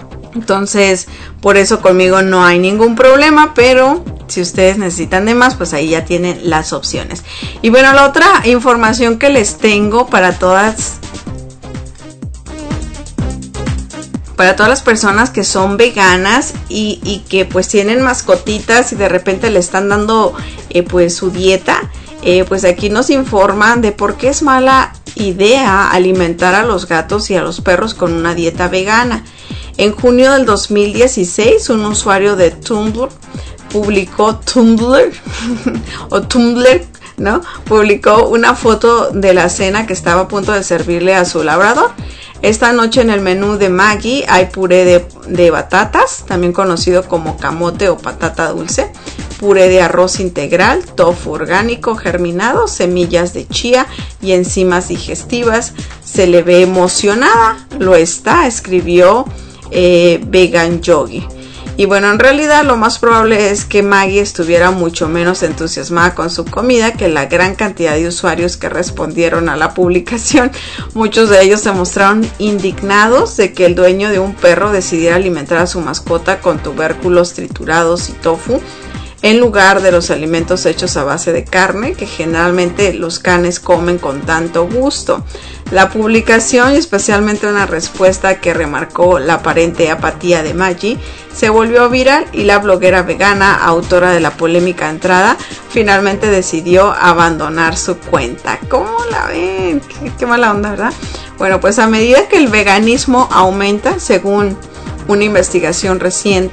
Entonces por eso conmigo no hay ningún problema, pero si ustedes necesitan de más, pues ahí ya tienen las opciones. Y bueno, la otra información que les tengo para todas para todas las personas que son veganas y, y que pues tienen mascotitas y de repente le están dando eh, pues su dieta, eh, pues aquí nos informan de por qué es mala idea alimentar a los gatos y a los perros con una dieta vegana. En junio del dos mil dieciséis, un usuario de Tumblr publicó Tumblr o Tumblr, ¿no? Publicó una foto de la cena que estaba a punto de servirle a su labrador. Esta noche en el menú de Maggi hay puré de, de batatas, también conocido como camote o patata dulce, puré de arroz integral, tofu orgánico germinado, semillas de chía y enzimas digestivas. Se le ve emocionada, lo está, escribió eh, Vegan Yogi. Y bueno, en realidad lo más probable es que Maggie estuviera mucho menos entusiasmada con su comida que la gran cantidad de usuarios que respondieron a la publicación. Muchos de ellos se mostraron indignados de que el dueño de un perro decidiera alimentar a su mascota con tubérculos triturados y tofu en lugar de los alimentos hechos a base de carne que generalmente los canes comen con tanto gusto. La publicación, y especialmente una respuesta que remarcó la aparente apatía de Maggie, se volvió viral y la bloguera vegana, autora de la polémica entrada, finalmente decidió abandonar su cuenta. ¿Cómo la ven? Qué, qué mala onda, ¿verdad? Bueno, pues a medida que el veganismo aumenta, según una investigación reciente,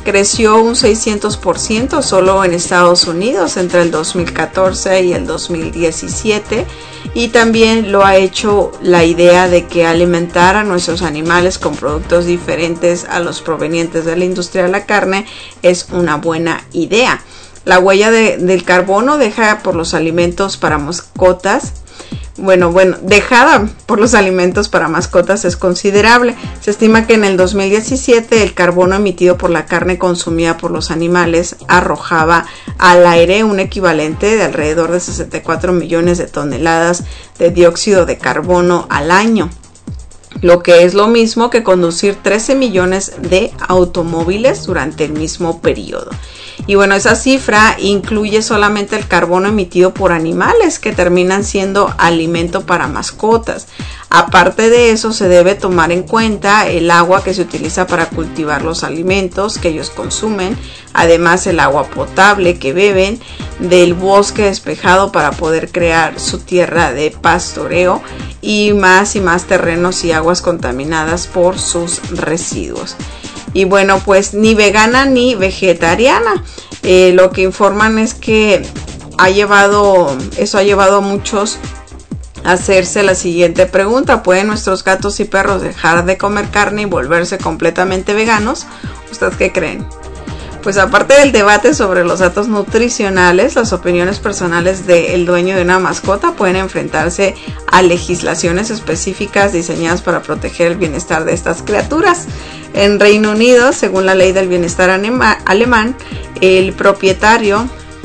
creció un seiscientos por ciento solo en Estados Unidos entre el dos mil catorce y el dos mil diecisiete, y también lo ha hecho la idea de que alimentar a nuestros animales con productos diferentes a los provenientes de la industria de la carne es una buena idea. La huella de, del carbono deja por los alimentos para mascotas Bueno, bueno, dejada por los alimentos para mascotas es considerable. Se estima que en el dos mil diecisiete el carbono emitido por la carne consumida por los animales arrojaba al aire un equivalente de alrededor de sesenta y cuatro millones de toneladas de dióxido de carbono al año, lo que es lo mismo que conducir trece millones de automóviles durante el mismo periodo. Y bueno, esa cifra incluye solamente el carbono emitido por animales que terminan siendo alimento para mascotas. Aparte de eso, se debe tomar en cuenta el agua que se utiliza para cultivar los alimentos que ellos consumen, además el agua potable que beben, del bosque despejado para poder crear su tierra de pastoreo y más y más terrenos y aguas contaminadas por sus residuos. Y bueno, pues ni vegana ni vegetariana. Eh, lo que informan es que ha llevado, eso ha llevado a muchos a hacerse la siguiente pregunta: ¿pueden nuestros gatos y perros dejar de comer carne y volverse completamente veganos? ¿Ustedes qué creen? Pues aparte del debate sobre los datos nutricionales, las opiniones personales del dueño de una mascota pueden enfrentarse a legislaciones específicas diseñadas para proteger el bienestar de estas criaturas. En Reino Unido, según la ley del bienestar anima- alemán, el propietario,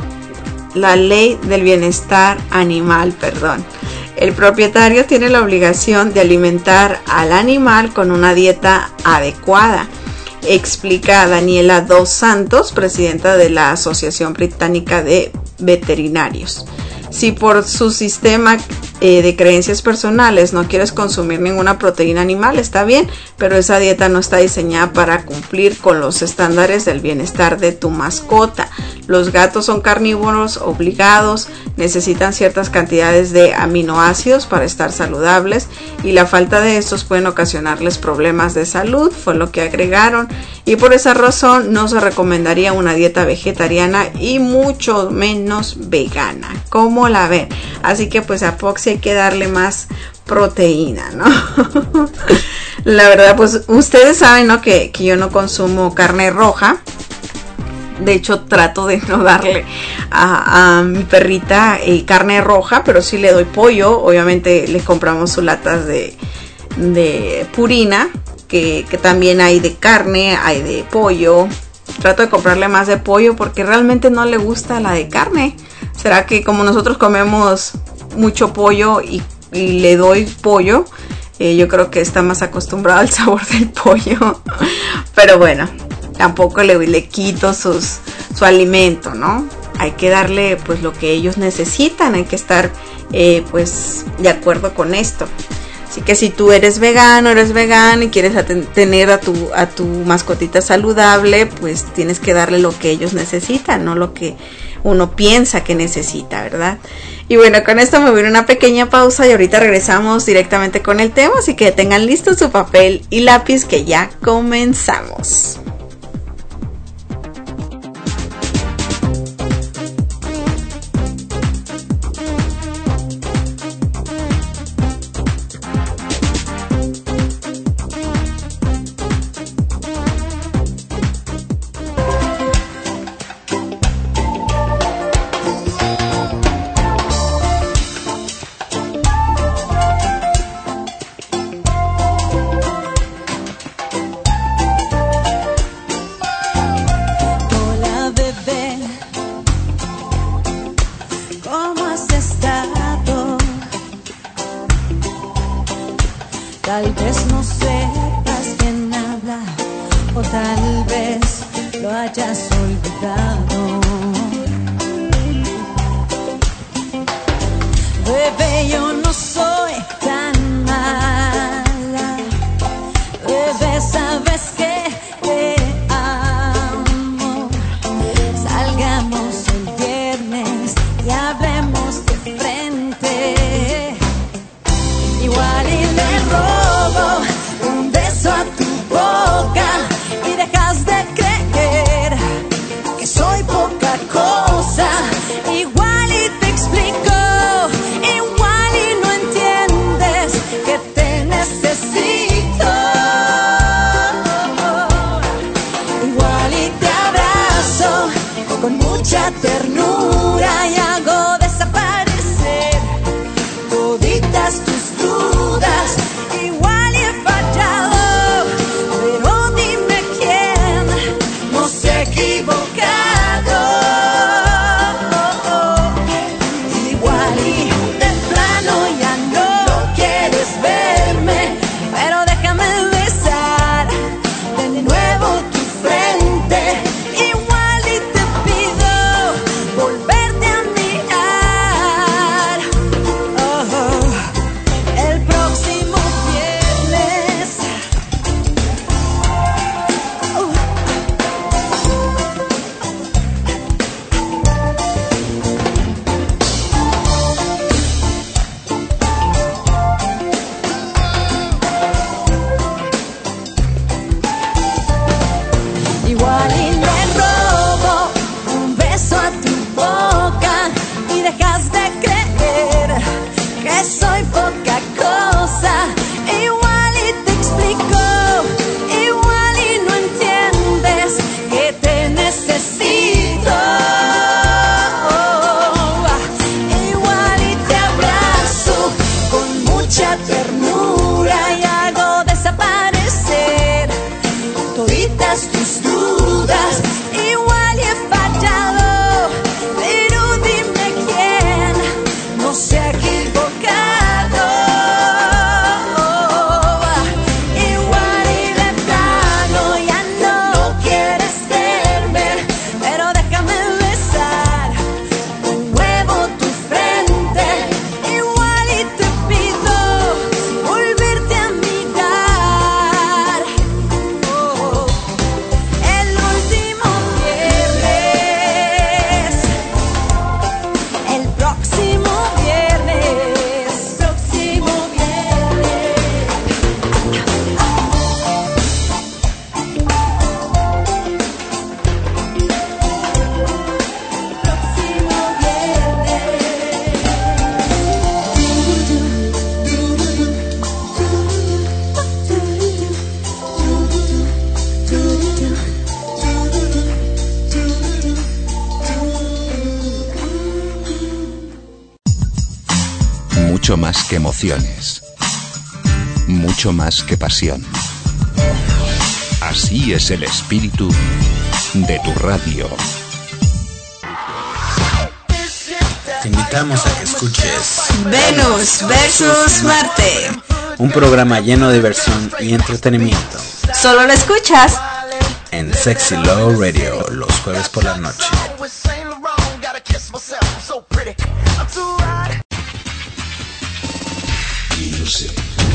la ley del bienestar animal, perdón, el propietario tiene la obligación de alimentar al animal con una dieta adecuada, explica Daniela Dos Santos, presidenta de la Asociación Británica de Veterinarios. Si por su sistema eh, de creencias personales no quieres consumir ninguna proteína animal, está bien, pero esa dieta no está diseñada para cumplir con los estándares del bienestar de tu mascota. Los gatos son carnívoros obligados, necesitan ciertas cantidades de aminoácidos para estar saludables y la falta de estos pueden ocasionarles problemas de salud, fue lo que agregaron, y por esa razón no se recomendaría una dieta vegetariana y mucho menos vegana. ¿Cómo la ven? Así que pues a Foxy hay que darle más proteína, ¿no? La verdad, pues ustedes saben, ¿no? Que, que yo no consumo carne roja. De hecho, trato de no darle a, a mi perrita eh, carne roja, pero sí le doy pollo. Obviamente le compramos sus latas de, de Purina, que, que también hay de carne, hay de pollo. Trato de comprarle más de pollo porque realmente no le gusta la de carne. ¿Será que como nosotros comemos mucho pollo y, y le doy pollo, eh, yo creo que está más acostumbrado al sabor del pollo? Pero bueno, tampoco le, le quito sus, su alimento, ¿no? Hay que darle pues lo que ellos necesitan, hay que estar eh, pues de acuerdo con esto. Así que si tú eres vegano, eres vegano y quieres aten- tener a tu, a tu mascotita saludable, pues tienes que darle lo que ellos necesitan, no lo que uno piensa que necesita, ¿verdad? Y bueno, con esto me voy a ir a una pequeña pausa y ahorita regresamos directamente con el tema, así que tengan listo su papel y lápiz que ya comenzamos. Tal vez no sepas quién habla, o tal vez lo hayas olvidado. Bebé, yo no soy tan mala. Bebé, sabes que te amo. Salgamos el viernes y hablemos de frente. Igual y le robo un beso a tu boca y dejas de creer igual y le robo un beso a tu boca y dejas de creer que soy poca cosa. Igual y te explico, igual y no entiendes que te necesito. Igual y te abrazo con mucha ternura y hago desaparecer toditas tus dudas. Igual y he fallado, pero dime quién no se ha equivocado. Igual y de plano ya no quieres verme, pero déjame besar de nuevo tu frente. Igual y te pido volverte a mirar. Oh, el último viernes, el próximo viernes, próximo viernes. Próximo Mucho más que emociones. Mucho más que pasión. Así es el espíritu de tu radio. Te invitamos a que escuches Venus versus Marte. un programa lleno de diversión y entretenimiento Solo lo escuchas en Sexy Love Radio los jueves por la noche. Y yo sé.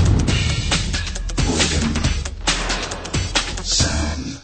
Oigan. San.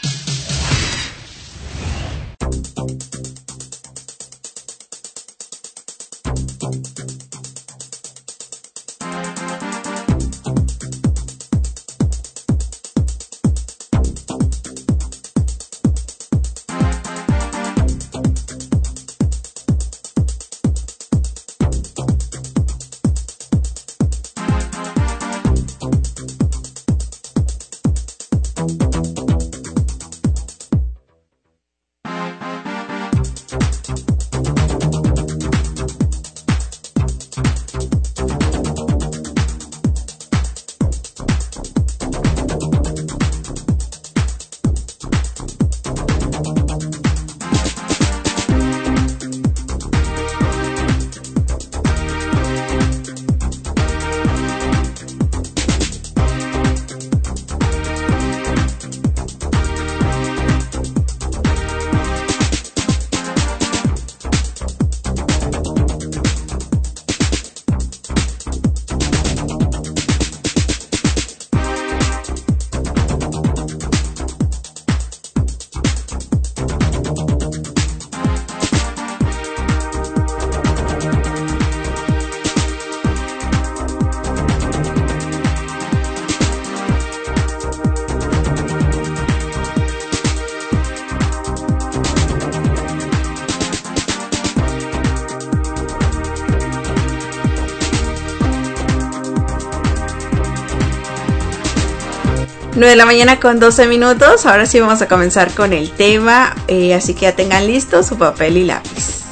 nueve de la mañana con doce minutos. Ahora sí vamos a comenzar con el tema, eh, así que ya tengan listo su papel y lápiz.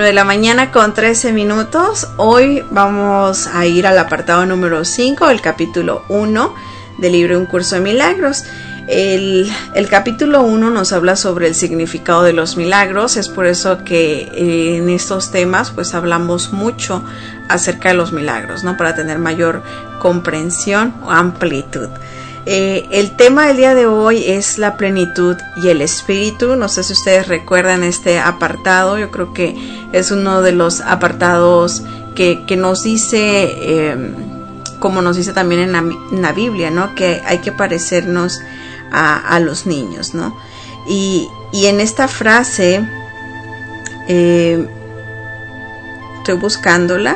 nueve de la mañana con trece minutos. Hoy vamos a ir al apartado número cinco del capítulo uno del libro Un Curso de Milagros. El, el capítulo uno nos habla sobre el significado de los milagros. Es por eso que eh, en estos temas pues hablamos mucho acerca de los milagros, ¿no? Para tener mayor comprensión o amplitud. Eh, el tema del día de hoy es la plenitud y el espíritu. No sé si ustedes recuerdan este apartado. Yo creo que es uno de los apartados que, que nos dice, eh, como nos dice también en la, en la Biblia, ¿no? Que hay que parecernos a, a los niños, ¿no? Y, y en esta frase, eh, estoy buscándola,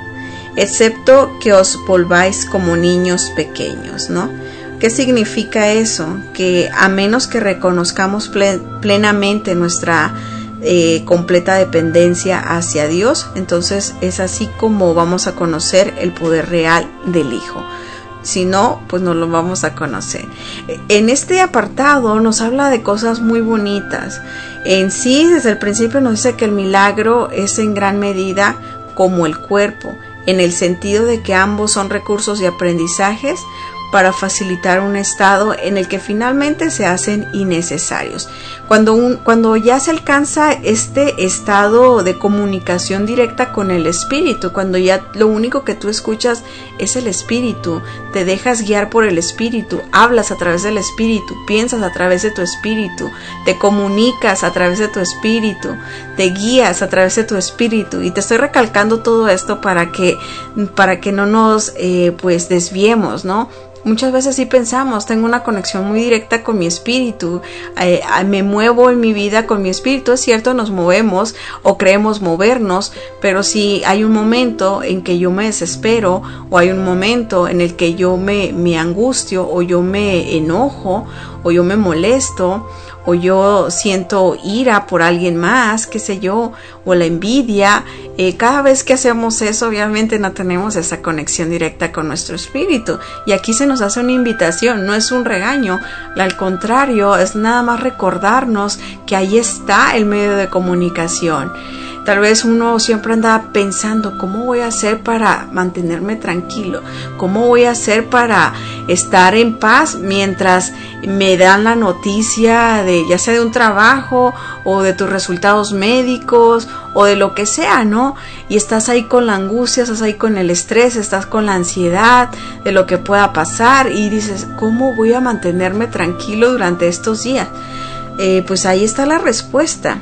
excepto que os volváis como niños pequeños, ¿no? ¿Qué significa eso? Que a menos que reconozcamos ple- plenamente nuestra eh, completa dependencia hacia Dios, entonces es así como vamos a conocer el poder real del Hijo. Si no, pues no lo vamos a conocer. En este apartado nos habla de cosas muy bonitas. En sí, desde el principio nos dice que el milagro es en gran medida como el cuerpo, en el sentido de que ambos son recursos y aprendizajes para facilitar un estado en el que finalmente se hacen innecesarios. Cuando, un, cuando ya se alcanza este estado de comunicación directa con el espíritu, cuando ya lo único que tú escuchas es el espíritu, te dejas guiar por el espíritu, hablas a través del espíritu, piensas a través de tu espíritu, te comunicas a través de tu espíritu, te guías a través de tu espíritu. Y te estoy recalcando todo esto para que, para que no nos eh, pues desviemos, ¿no? Muchas veces sí pensamos, tengo una conexión muy directa con mi espíritu, eh, me muevo en mi vida con mi espíritu. Es cierto, nos movemos o creemos movernos, pero si hay un momento en que yo me desespero, o hay un momento en el que yo me, me angustio, o yo me enojo, o yo me molesto, o yo siento ira por alguien más, qué sé yo, o la envidia, eh, cada vez que hacemos eso, obviamente no tenemos esa conexión directa con nuestro espíritu. Y aquí se nos hace una invitación, no es un regaño, al contrario, es nada más recordarnos que ahí está el medio de comunicación. Tal vez uno siempre anda pensando, ¿cómo voy a hacer para mantenerme tranquilo? ¿Cómo voy a hacer para estar en paz mientras me dan la noticia de, ya sea de un trabajo o de tus resultados médicos o de lo que sea, ¿no? Y estás ahí con la angustia, estás ahí con el estrés, estás con la ansiedad de lo que pueda pasar y dices, ¿cómo voy a mantenerme tranquilo durante estos días? Eh, pues ahí está la respuesta.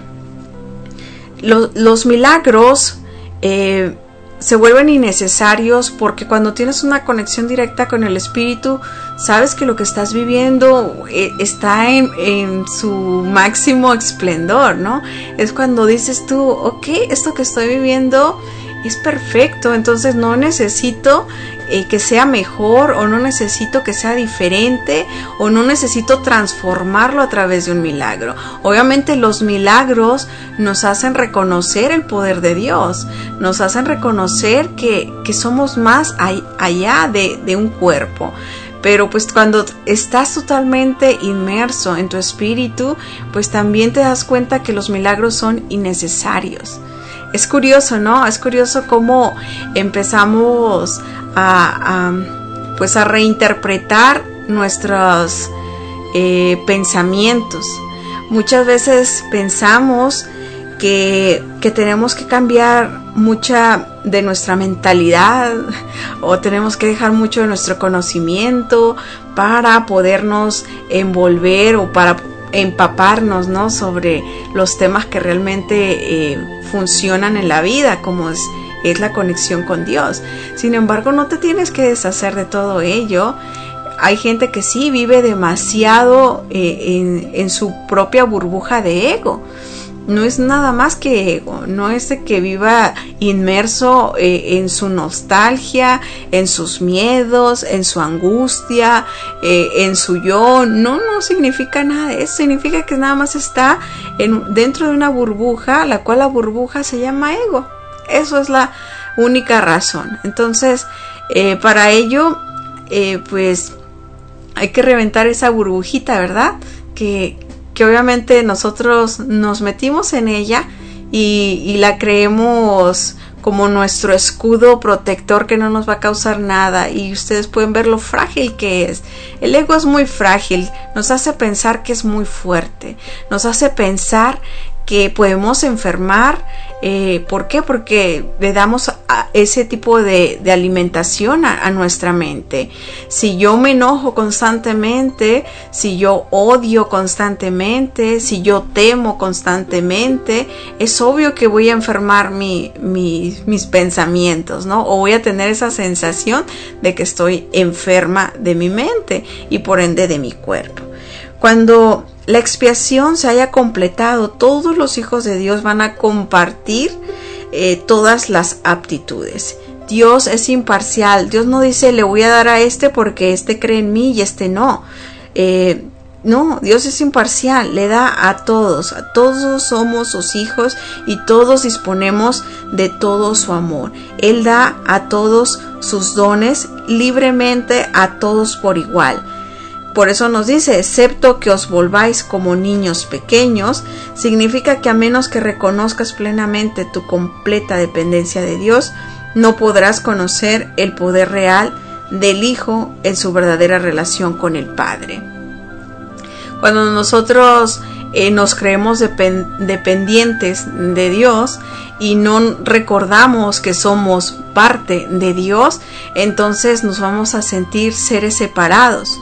Los, los milagros eh, se vuelven innecesarios porque cuando tienes una conexión directa con el espíritu, sabes que lo que estás viviendo eh, está en, en su máximo esplendor, ¿no? Es cuando dices tú, ok, esto que estoy viviendo es perfecto, entonces no necesito eh, que sea mejor, o no necesito que sea diferente, o no necesito transformarlo a través de un milagro. Obviamente los milagros nos hacen reconocer el poder de Dios, nos hacen reconocer que, que somos más ay, allá de, de un cuerpo. Pero pues cuando estás totalmente inmerso en tu espíritu, pues también te das cuenta que los milagros son innecesarios. Es curioso, ¿no? Es curioso cómo empezamos a, a pues a reinterpretar nuestros eh, pensamientos. Muchas veces pensamos que, que tenemos que cambiar mucha de nuestra mentalidad, o tenemos que dejar mucho de nuestro conocimiento para podernos envolver o para empaparnos, ¿no? Sobre los temas que realmente eh, funcionan en la vida, como es, es la conexión con Dios. Sin embargo, no te tienes que deshacer de todo ello. Hay gente que sí vive demasiado eh, en, en su propia burbuja de ego. No es nada más que ego, no es de que viva inmerso eh, en su nostalgia, en sus miedos, en su angustia, eh, en su yo. No, no significa nada de eso. Significa que nada más está en, dentro de una burbuja, la cual la burbuja se llama ego. Eso es la única razón. Entonces, eh, para ello, eh, pues hay que reventar esa burbujita, ¿verdad? Que que obviamente nosotros nos metimos en ella y, y la creemos como nuestro escudo protector que no nos va a causar nada, y ustedes pueden ver lo frágil que es. El ego es muy frágil, nos hace pensar que es muy fuerte, nos hace pensar que podemos enfermar. Eh, ¿Por qué? Porque le damos a ese tipo de, de alimentación a, a nuestra mente. Si yo me enojo constantemente, si yo odio constantemente, si yo temo constantemente, es obvio que voy a enfermar mi, mi, mis pensamientos, ¿no? O voy a tener esa sensación de que estoy enferma de mi mente y por ende de mi cuerpo. Cuando la expiación se haya completado, todos los hijos de Dios van a compartir eh, todas las aptitudes. Dios es imparcial. Dios no dice le voy a dar a este porque este cree en mí y este no. Eh, no, Dios es imparcial, le da a todos. A todos somos sus hijos y todos disponemos de todo su amor. Él da a todos sus dones libremente, a todos por igual. Por eso nos dice, excepto que os volváis como niños pequeños, significa que a menos que reconozcas plenamente tu completa dependencia de Dios, no podrás conocer el poder real del Hijo en su verdadera relación con el Padre. Cuando nosotros eh, nos creemos depend- dependientes de Dios y no recordamos que somos parte de Dios, entonces nos vamos a sentir seres separados.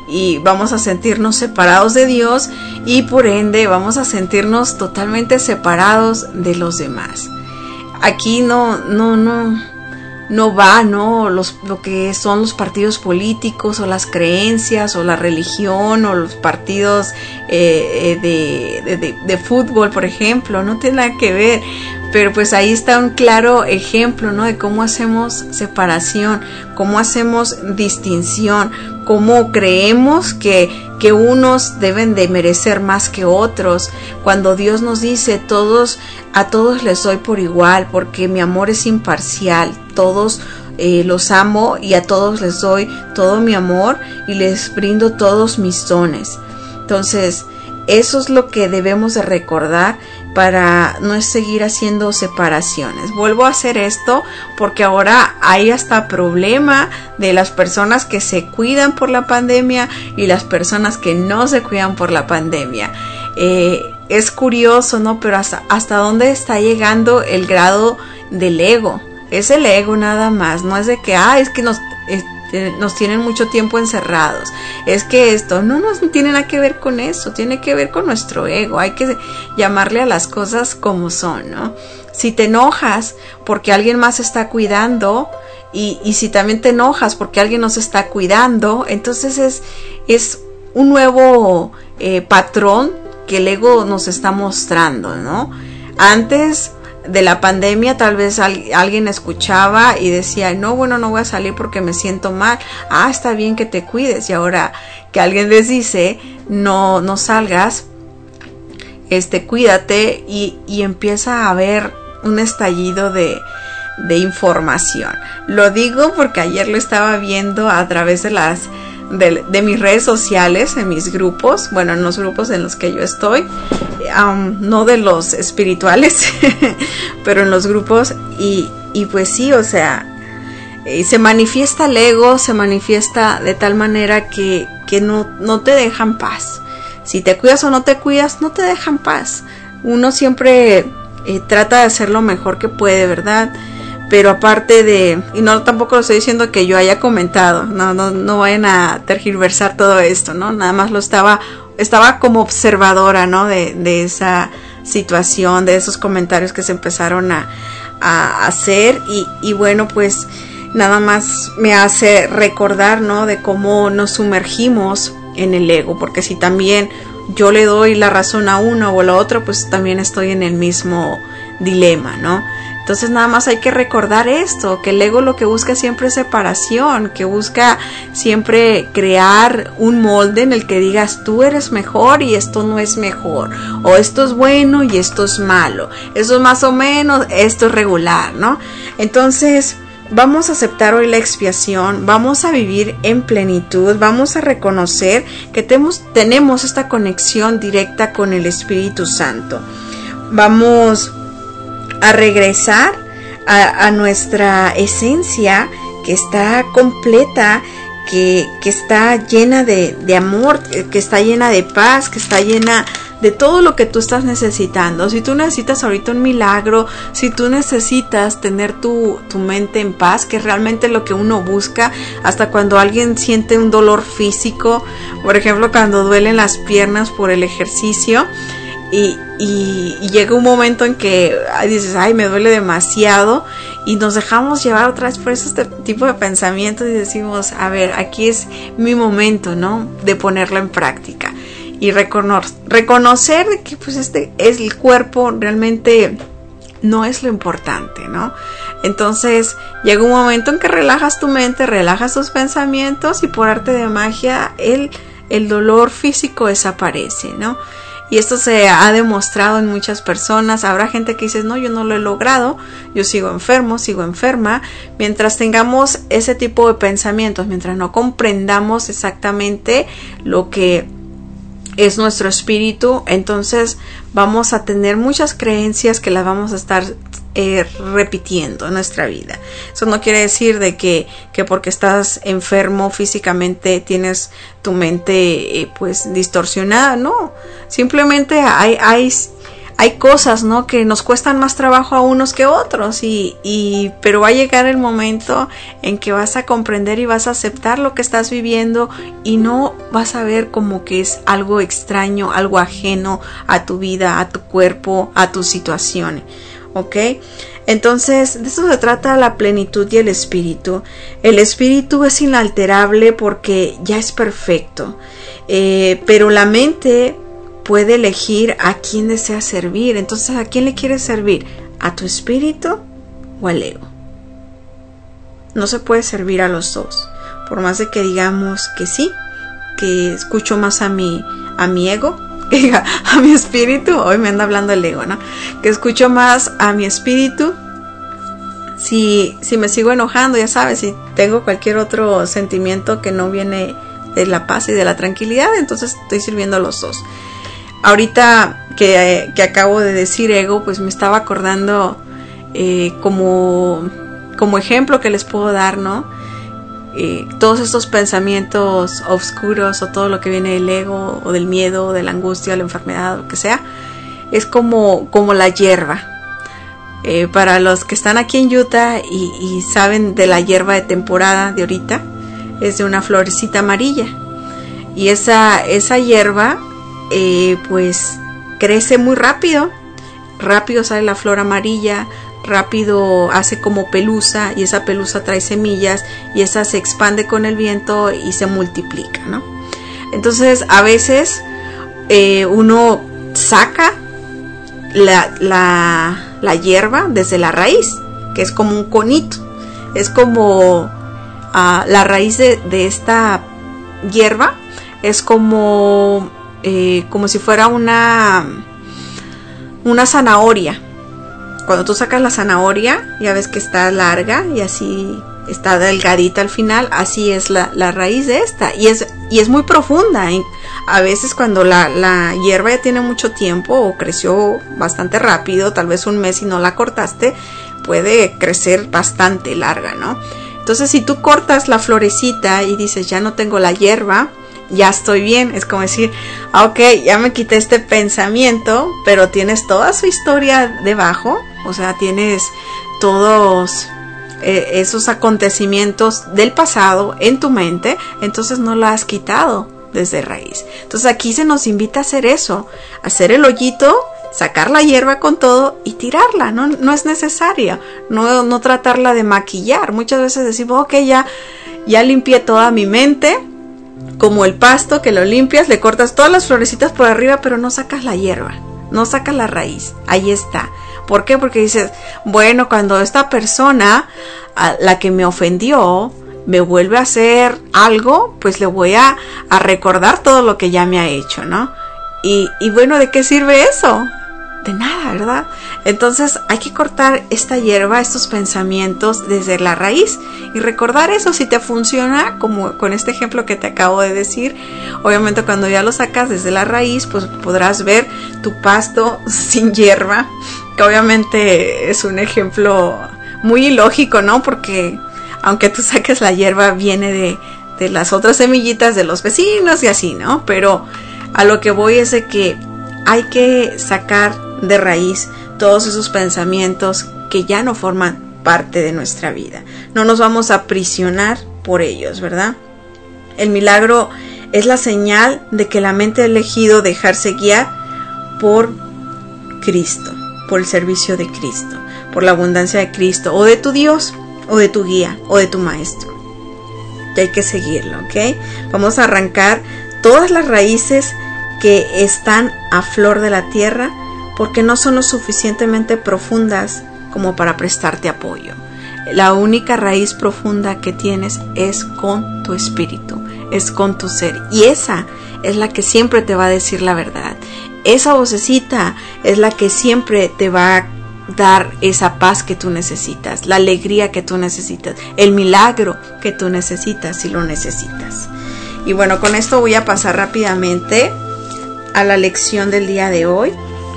Y vamos a sentirnos separados de Dios y por ende vamos a sentirnos totalmente separados de los demás. Aquí no, no, no, no va, ¿no? Los, lo que son los partidos políticos o las creencias o la religión o los partidos eh, de, de, de, de fútbol, por ejemplo, no tiene nada que ver. Pero pues ahí está un claro ejemplo, ¿no? De cómo hacemos separación, cómo hacemos distinción, cómo creemos que, que unos deben de merecer más que otros, cuando Dios nos dice todos, a todos les doy por igual, porque mi amor es imparcial, todos eh, los amo y a todos les doy todo mi amor y les brindo todos mis dones. Entonces, eso es lo que debemos de recordar para no seguir haciendo separaciones. Vuelvo a hacer esto porque ahora hay hasta problema de las personas que se cuidan por la pandemia y las personas que no se cuidan por la pandemia. Eh, es curioso, ¿no? Pero hasta, hasta dónde está llegando el grado del ego. Es el ego nada más, no es de que, ah, es que nos... Es, nos tienen mucho tiempo encerrados, es que esto no nos tiene nada que ver con eso, tiene que ver con nuestro ego. Hay que llamarle a las cosas como son, ¿no? Si te enojas porque alguien más está cuidando y, y si también te enojas porque alguien nos está cuidando, entonces es, es un nuevo eh, patrón que el ego nos está mostrando, ¿no? Antes de la pandemia tal vez al, alguien escuchaba y decía, no, bueno, no voy a salir porque me siento mal. Ah, está bien que te cuides. Y ahora que alguien les dice, no, no salgas, este, cuídate, y, y empieza a haber un estallido de, de información. Lo digo porque ayer lo estaba viendo a través de las De, de mis redes sociales, en mis grupos, bueno, en los grupos en los que yo estoy, um, no de los espirituales, pero en los grupos, y, y pues sí, o sea, eh, se manifiesta el ego, se manifiesta de tal manera que, que no, no te dejan paz. Si te cuidas o no te cuidas, no te dejan paz. Uno siempre eh, trata de hacer lo mejor que puede, ¿verdad? Pero aparte de, y no tampoco lo estoy diciendo que yo haya comentado, no, no, no vayan a tergiversar todo esto, ¿no? Nada más lo estaba, estaba como observadora, ¿no? De, de esa situación, de esos comentarios que se empezaron a, a hacer, y, y bueno, pues nada más me hace recordar, ¿no? De cómo nos sumergimos en el ego, porque si también yo le doy la razón a uno o a la otra, pues también estoy en el mismo dilema, ¿no? Entonces nada más hay que recordar esto, que el ego lo que busca siempre es separación, que busca siempre crear un molde en el que digas tú eres mejor y esto no es mejor, o esto es bueno y esto es malo, esto es más o menos, esto es regular, ¿no? Entonces vamos a aceptar hoy la expiación, vamos a vivir en plenitud, vamos a reconocer que tenemos, tenemos esta conexión directa con el Espíritu Santo. Vamos a regresar a, a nuestra esencia que está completa, que, que está llena de, de amor, que está llena de paz, que está llena de todo lo que tú estás necesitando. Si tú necesitas ahorita un milagro, si tú necesitas tener tu, tu mente en paz, que es realmente lo que uno busca, hasta cuando alguien siente un dolor físico, por ejemplo cuando duelen las piernas por el ejercicio, y, y, y llega un momento en que ay, dices, ay, me duele demasiado, y nos dejamos llevar otra vez por este tipo de pensamientos y decimos, a ver, aquí es mi momento, ¿no?, de ponerlo en práctica. Y recono- reconocer que pues este es el cuerpo, realmente no es lo importante, ¿no? Entonces llega un momento en que relajas tu mente, relajas tus pensamientos y por arte de magia el, el dolor físico desaparece, ¿no? Y esto se ha demostrado en muchas personas. Habrá gente que dice, no, yo no lo he logrado, yo sigo enfermo, sigo enferma. Mientras tengamos ese tipo de pensamientos, mientras no comprendamos exactamente lo que es nuestro espíritu, entonces vamos a tener muchas creencias que las vamos a estar eh, repitiendo en nuestra vida. Eso no quiere decir de que, que porque estás enfermo físicamente tienes tu mente eh, pues distorsionada, no, simplemente hay, hay hay cosas, ¿no?, que nos cuestan más trabajo a unos que otros, y, y pero va a llegar el momento en que vas a comprender y vas a aceptar lo que estás viviendo y no vas a ver como que es algo extraño, algo ajeno a tu vida, a tu cuerpo, a tu situación, ¿ok? Entonces, de eso se trata la plenitud y el espíritu. El espíritu es inalterable porque ya es perfecto, eh, pero la mente puede elegir a quién desea servir. Entonces, ¿a quién le quieres servir? ¿A tu espíritu o al ego? No se puede servir a los dos. Por más de que digamos que sí, que escucho más a mi, a mi ego, que a mi espíritu, hoy me anda hablando el ego, ¿no? Que escucho más a mi espíritu. Si, si me sigo enojando, ya sabes, si tengo cualquier otro sentimiento que no viene de la paz y de la tranquilidad, entonces estoy sirviendo a los dos. Ahorita que, que acabo de decir ego, pues me estaba acordando eh, como, como ejemplo que les puedo dar, ¿no? Eh, todos estos pensamientos oscuros o todo lo que viene del ego o del miedo o de la angustia o la enfermedad o lo que sea, es como, como la hierba. Eh, para los que están aquí en Utah y, y saben de la hierba de temporada de ahorita, es de una florecita amarilla. Y esa, esa hierba Eh, pues crece muy rápido, rápido sale la flor amarilla, rápido hace como pelusa y esa pelusa trae semillas y esa se expande con el viento y se multiplica, ¿no? Entonces a veces eh, uno saca la, la, la hierba desde la raíz, que es como un conito, es como uh, la raíz de, de esta hierba es como Eh, como si fuera una una zanahoria. Cuando tú sacas la zanahoria, ya ves que está larga y así está delgadita al final, así es la, la raíz de esta, y es, y es muy profunda, ¿eh? A veces cuando la, la hierba ya tiene mucho tiempo o creció bastante rápido, tal vez un mes y no la cortaste, puede crecer bastante larga, ¿no? Entonces si tú cortas la florecita y dices, ya no tengo la hierba, ya estoy bien, es como decir, ok, ya me quité este pensamiento, pero tienes toda su historia debajo, o sea, tienes todos eh, esos acontecimientos del pasado en tu mente, entonces no la has quitado desde raíz. Entonces aquí se nos invita a hacer eso, hacer el hoyito, sacar la hierba con todo y tirarla, no, no es necesario, no, no tratarla de maquillar. Muchas veces decimos, ok, ya, ya limpié toda mi mente, como el pasto que lo limpias, le cortas todas las florecitas por arriba, pero no sacas la hierba, no sacas la raíz, ahí está. ¿Por qué? Porque dices, bueno, cuando esta persona, a la que me ofendió, me vuelve a hacer algo, pues le voy a, a recordar todo lo que ya me ha hecho, ¿no? Y, y bueno, ¿de qué sirve eso? De nada, ¿verdad? Entonces hay que cortar esta hierba, estos pensamientos desde la raíz y recordar eso. Si te funciona, como con este ejemplo que te acabo de decir, obviamente cuando ya lo sacas desde la raíz, pues podrás ver tu pasto sin hierba, que obviamente es un ejemplo muy ilógico, ¿no? Porque aunque tú saques la hierba, viene de, de las otras semillitas de los vecinos y así, ¿no? Pero a lo que voy es de que hay que sacar de raíz todos esos pensamientos que ya no forman parte de nuestra vida. No nos vamos a aprisionar por ellos, ¿verdad? El milagro es la señal de que la mente ha elegido dejarse guiar por Cristo, por el servicio de Cristo, por la abundancia de Cristo, o de tu Dios, o de tu guía, o de tu maestro. Y hay que seguirlo, ¿ok? Vamos a arrancar todas las raíces que están a flor de la tierra, porque no son lo suficientemente profundas como para prestarte apoyo. La única raíz profunda que tienes es con tu espíritu, es con tu ser, y esa es la que siempre te va a decir la verdad. Esa vocecita es la que siempre te va a dar esa paz que tú necesitas, la alegría que tú necesitas, el milagro que tú necesitas si lo necesitas. Y bueno, con esto voy a pasar rápidamente a la lección del día de hoy,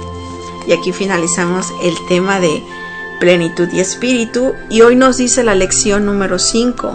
y aquí finalizamos el tema de plenitud y espíritu. Y hoy nos dice la lección número cinco: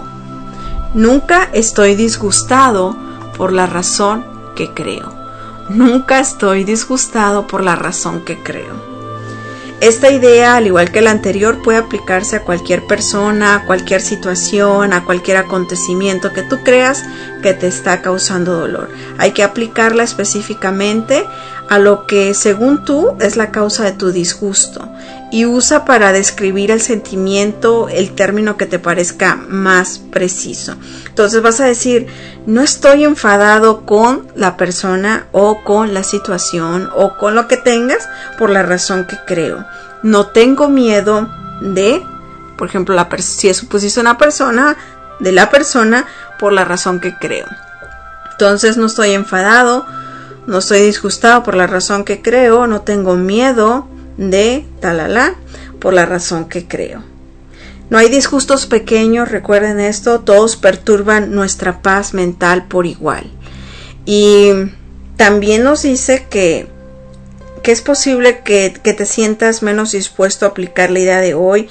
nunca estoy disgustado por la razón que creo. Nunca estoy disgustado por la razón que creo. Esta idea, al igual que la anterior, puede aplicarse a cualquier persona, a cualquier situación, a cualquier acontecimiento que tú creas que te está causando dolor. Hay que aplicarla específicamente a lo que según tú es la causa de tu disgusto, y usa para describir el sentimiento el término que te parezca más preciso. Entonces vas a decir: no estoy enfadado con la persona o con la situación o con lo que tengas por la razón que creo. No tengo miedo de, por ejemplo, la si supusiste una persona, de la persona por la razón que creo. Entonces no estoy enfadado, no estoy disgustado por la razón que creo, no tengo miedo de talala por la razón que creo. No hay disgustos pequeños, recuerden esto, todos perturban nuestra paz mental por igual. Y también nos dice que, que es posible que, que te sientas menos dispuesto a aplicar la idea de hoy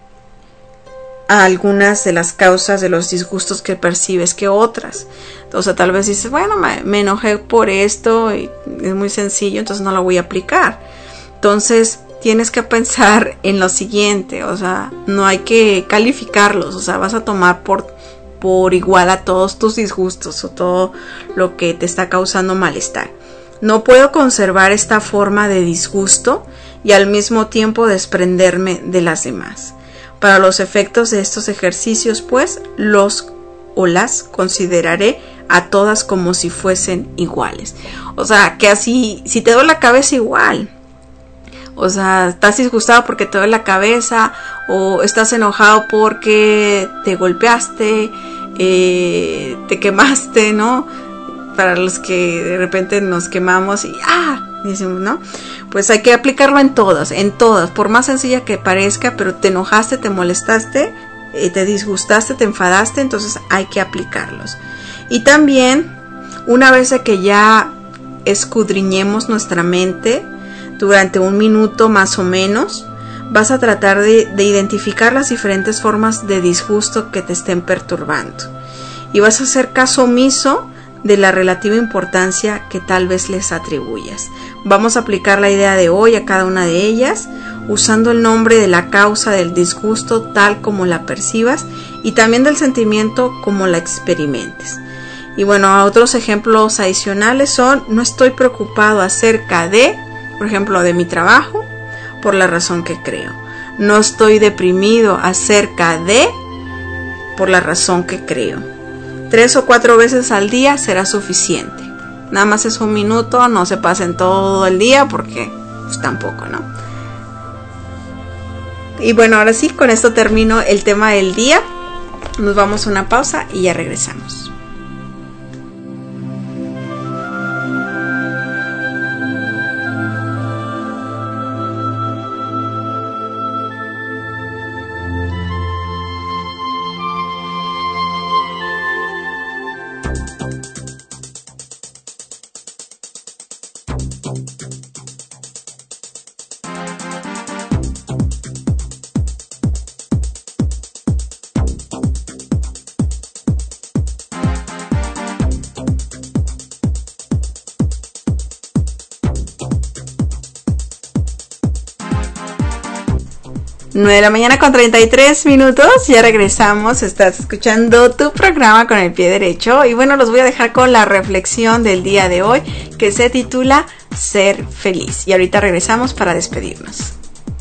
a algunas de las causas de los disgustos que percibes que otras. Entonces tal vez dices: bueno, me, me enojé por esto y es muy sencillo, entonces no lo voy a aplicar. Entonces tienes que pensar en lo siguiente, o sea, no hay que calificarlos, o sea, vas a tomar por, por igual a todos tus disgustos o todo lo que te está causando malestar. No puedo conservar esta forma de disgusto y al mismo tiempo desprenderme de las demás. Para los efectos de estos ejercicios, pues, los o las consideraré a todas como si fuesen iguales. O sea, que así, si te duele la cabeza, igual. O sea, estás disgustado porque te duele la cabeza, o estás enojado porque te golpeaste, eh, te quemaste, ¿no? Para los que de repente nos quemamos y ¡ah! Decimos, ¿no? Pues hay que aplicarlo en todas, en todas, por más sencilla que parezca, pero te enojaste, te molestaste, eh, te disgustaste, te enfadaste, entonces hay que aplicarlos. Y también, una vez que ya escudriñemos nuestra mente, durante un minuto más o menos, vas a tratar de, de identificar las diferentes formas de disgusto que te estén perturbando. Y vas a hacer caso omiso de la relativa importancia que tal vez les atribuyas. Vamos a aplicar la idea de hoy a cada una de ellas, usando el nombre de la causa del disgusto tal como la percibas y también del sentimiento como la experimentes. Y bueno, otros ejemplos adicionales son: no estoy preocupado acerca de, por ejemplo, de mi trabajo, por la razón que creo. No estoy deprimido acerca de, por la razón que creo. Tres o cuatro veces al día será suficiente. Nada más es un minuto, no se pasen todo el día porque pues tampoco, ¿no? Y bueno, ahora sí, con esto termino el tema del día. Nos vamos a una pausa y ya regresamos. nueve de la mañana con treinta y tres minutos, ya regresamos, estás escuchando tu programa con el pie derecho y bueno, los voy a dejar con la reflexión del día de hoy que se titula Ser feliz y ahorita regresamos para despedirnos.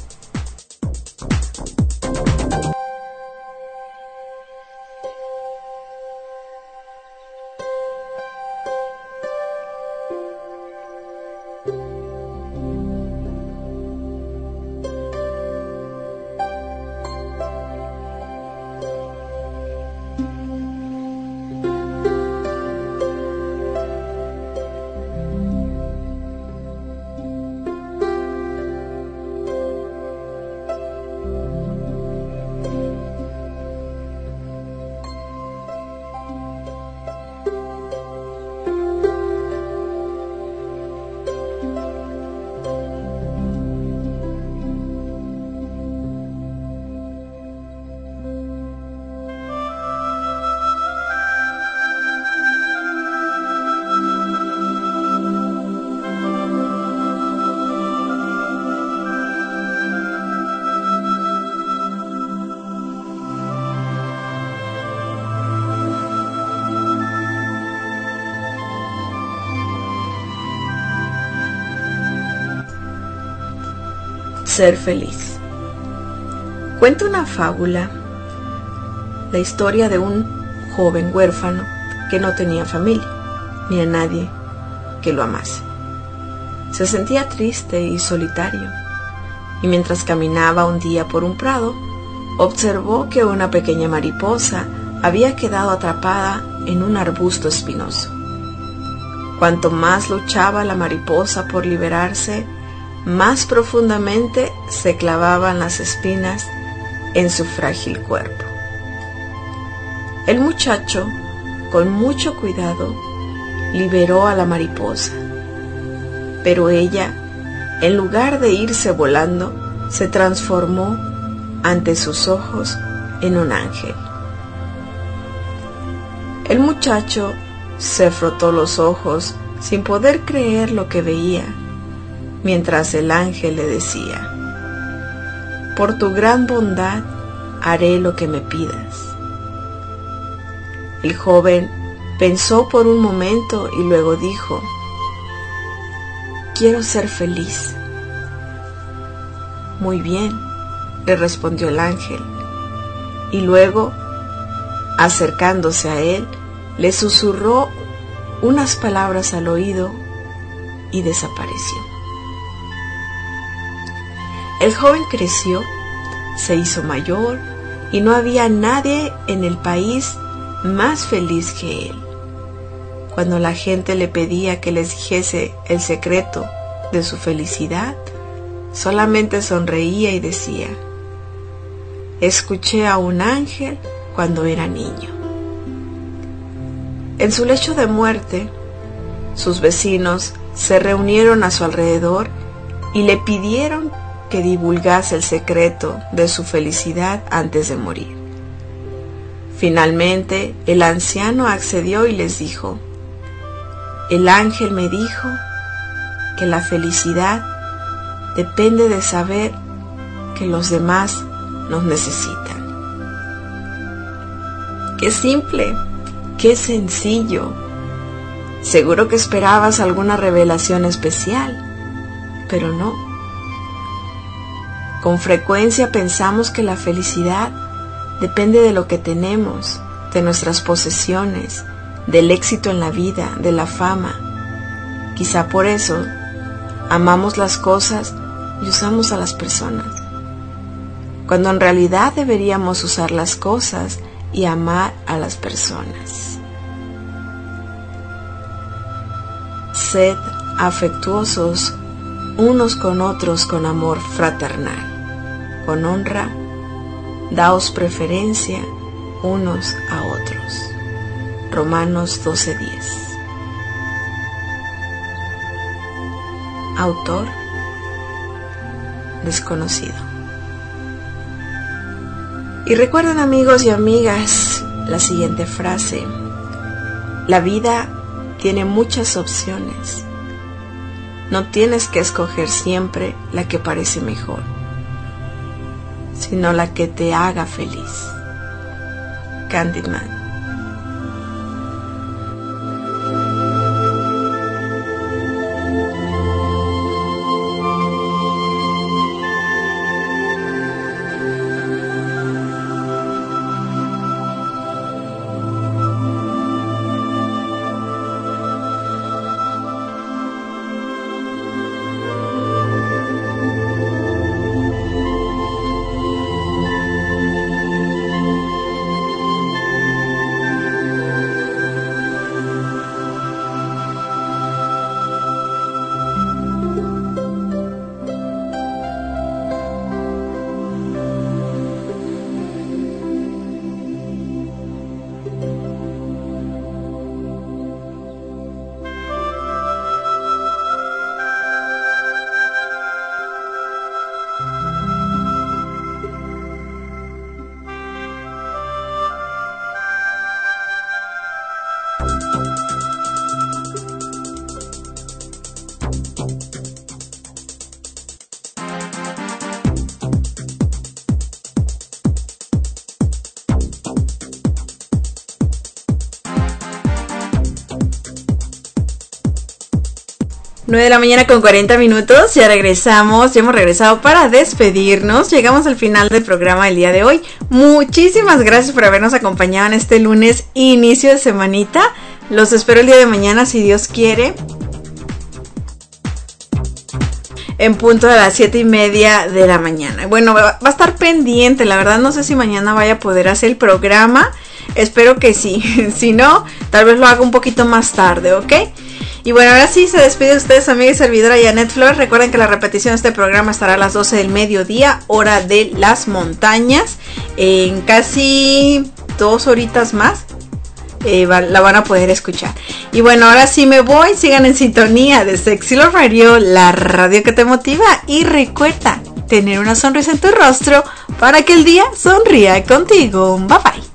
Ser feliz. Cuenta una fábula, la historia de un joven huérfano que no tenía familia, ni a nadie que lo amase. Se sentía triste y solitario, y mientras caminaba un día por un prado, observó que una pequeña mariposa había quedado atrapada en un arbusto espinoso. Cuanto más luchaba la mariposa por liberarse, más profundamente se clavaban las espinas en su frágil cuerpo. El muchacho, con mucho cuidado, liberó a la mariposa, pero ella, en lugar de irse volando, se transformó ante sus ojos en un ángel. El muchacho se frotó los ojos sin poder creer lo que veía, mientras el ángel le decía: por tu gran bondad haré lo que me pidas. El joven pensó por un momento y luego dijo: quiero ser feliz. Muy bien, le respondió el ángel, y luego, acercándose a él, le susurró unas palabras al oído y desapareció. El joven creció, se hizo mayor y no había nadie en el país más feliz que él. Cuando la gente le pedía que les dijese el secreto de su felicidad, solamente sonreía y decía: escuché a un ángel cuando era niño. En su lecho de muerte, sus vecinos se reunieron a su alrededor y le pidieron que divulgase el secreto de su felicidad antes de morir. Finalmente, el anciano accedió y les dijo: el ángel me dijo que la felicidad depende de saber que los demás nos necesitan. ¡Qué simple! ¡Qué sencillo! Seguro que esperabas alguna revelación especial, pero no. Con frecuencia pensamos que la felicidad depende de lo que tenemos, de nuestras posesiones, del éxito en la vida, de la fama. Quizá por eso amamos las cosas y usamos a las personas, cuando en realidad deberíamos usar las cosas y amar a las personas. Sed afectuosos unos con otros con amor fraternal. Con honra, daos preferencia unos a otros. Romanos doce diez. Autor desconocido. Y recuerden, amigos y amigas, la siguiente frase: la vida tiene muchas opciones. No tienes que escoger siempre la que parece mejor. sino la que te haga feliz. Candyman. nueve de la mañana con cuarenta minutos, ya regresamos, ya hemos regresado para despedirnos, llegamos al final del programa del día de hoy. Muchísimas gracias por habernos acompañado en este lunes, inicio de semanita. Los espero el día de mañana si Dios quiere, en punto de las siete y media de la mañana. Bueno, va a estar pendiente, la verdad no sé si mañana vaya a poder hacer el programa, espero que sí, si no, tal vez lo haga un poquito más tarde, ¿ok? Y bueno, ahora sí se despide de ustedes, amiga y servidora Janet Flores. Recuerden que la repetición de este programa estará a las doce del mediodía, hora de las montañas, en casi dos horitas más. Eh, va, la van a poder escuchar. Y bueno, ahora sí me voy. Sigan en sintonía de Sexy Love Radio, la radio que te motiva. Y recuerda tener una sonrisa en tu rostro para que el día sonría contigo. Bye bye.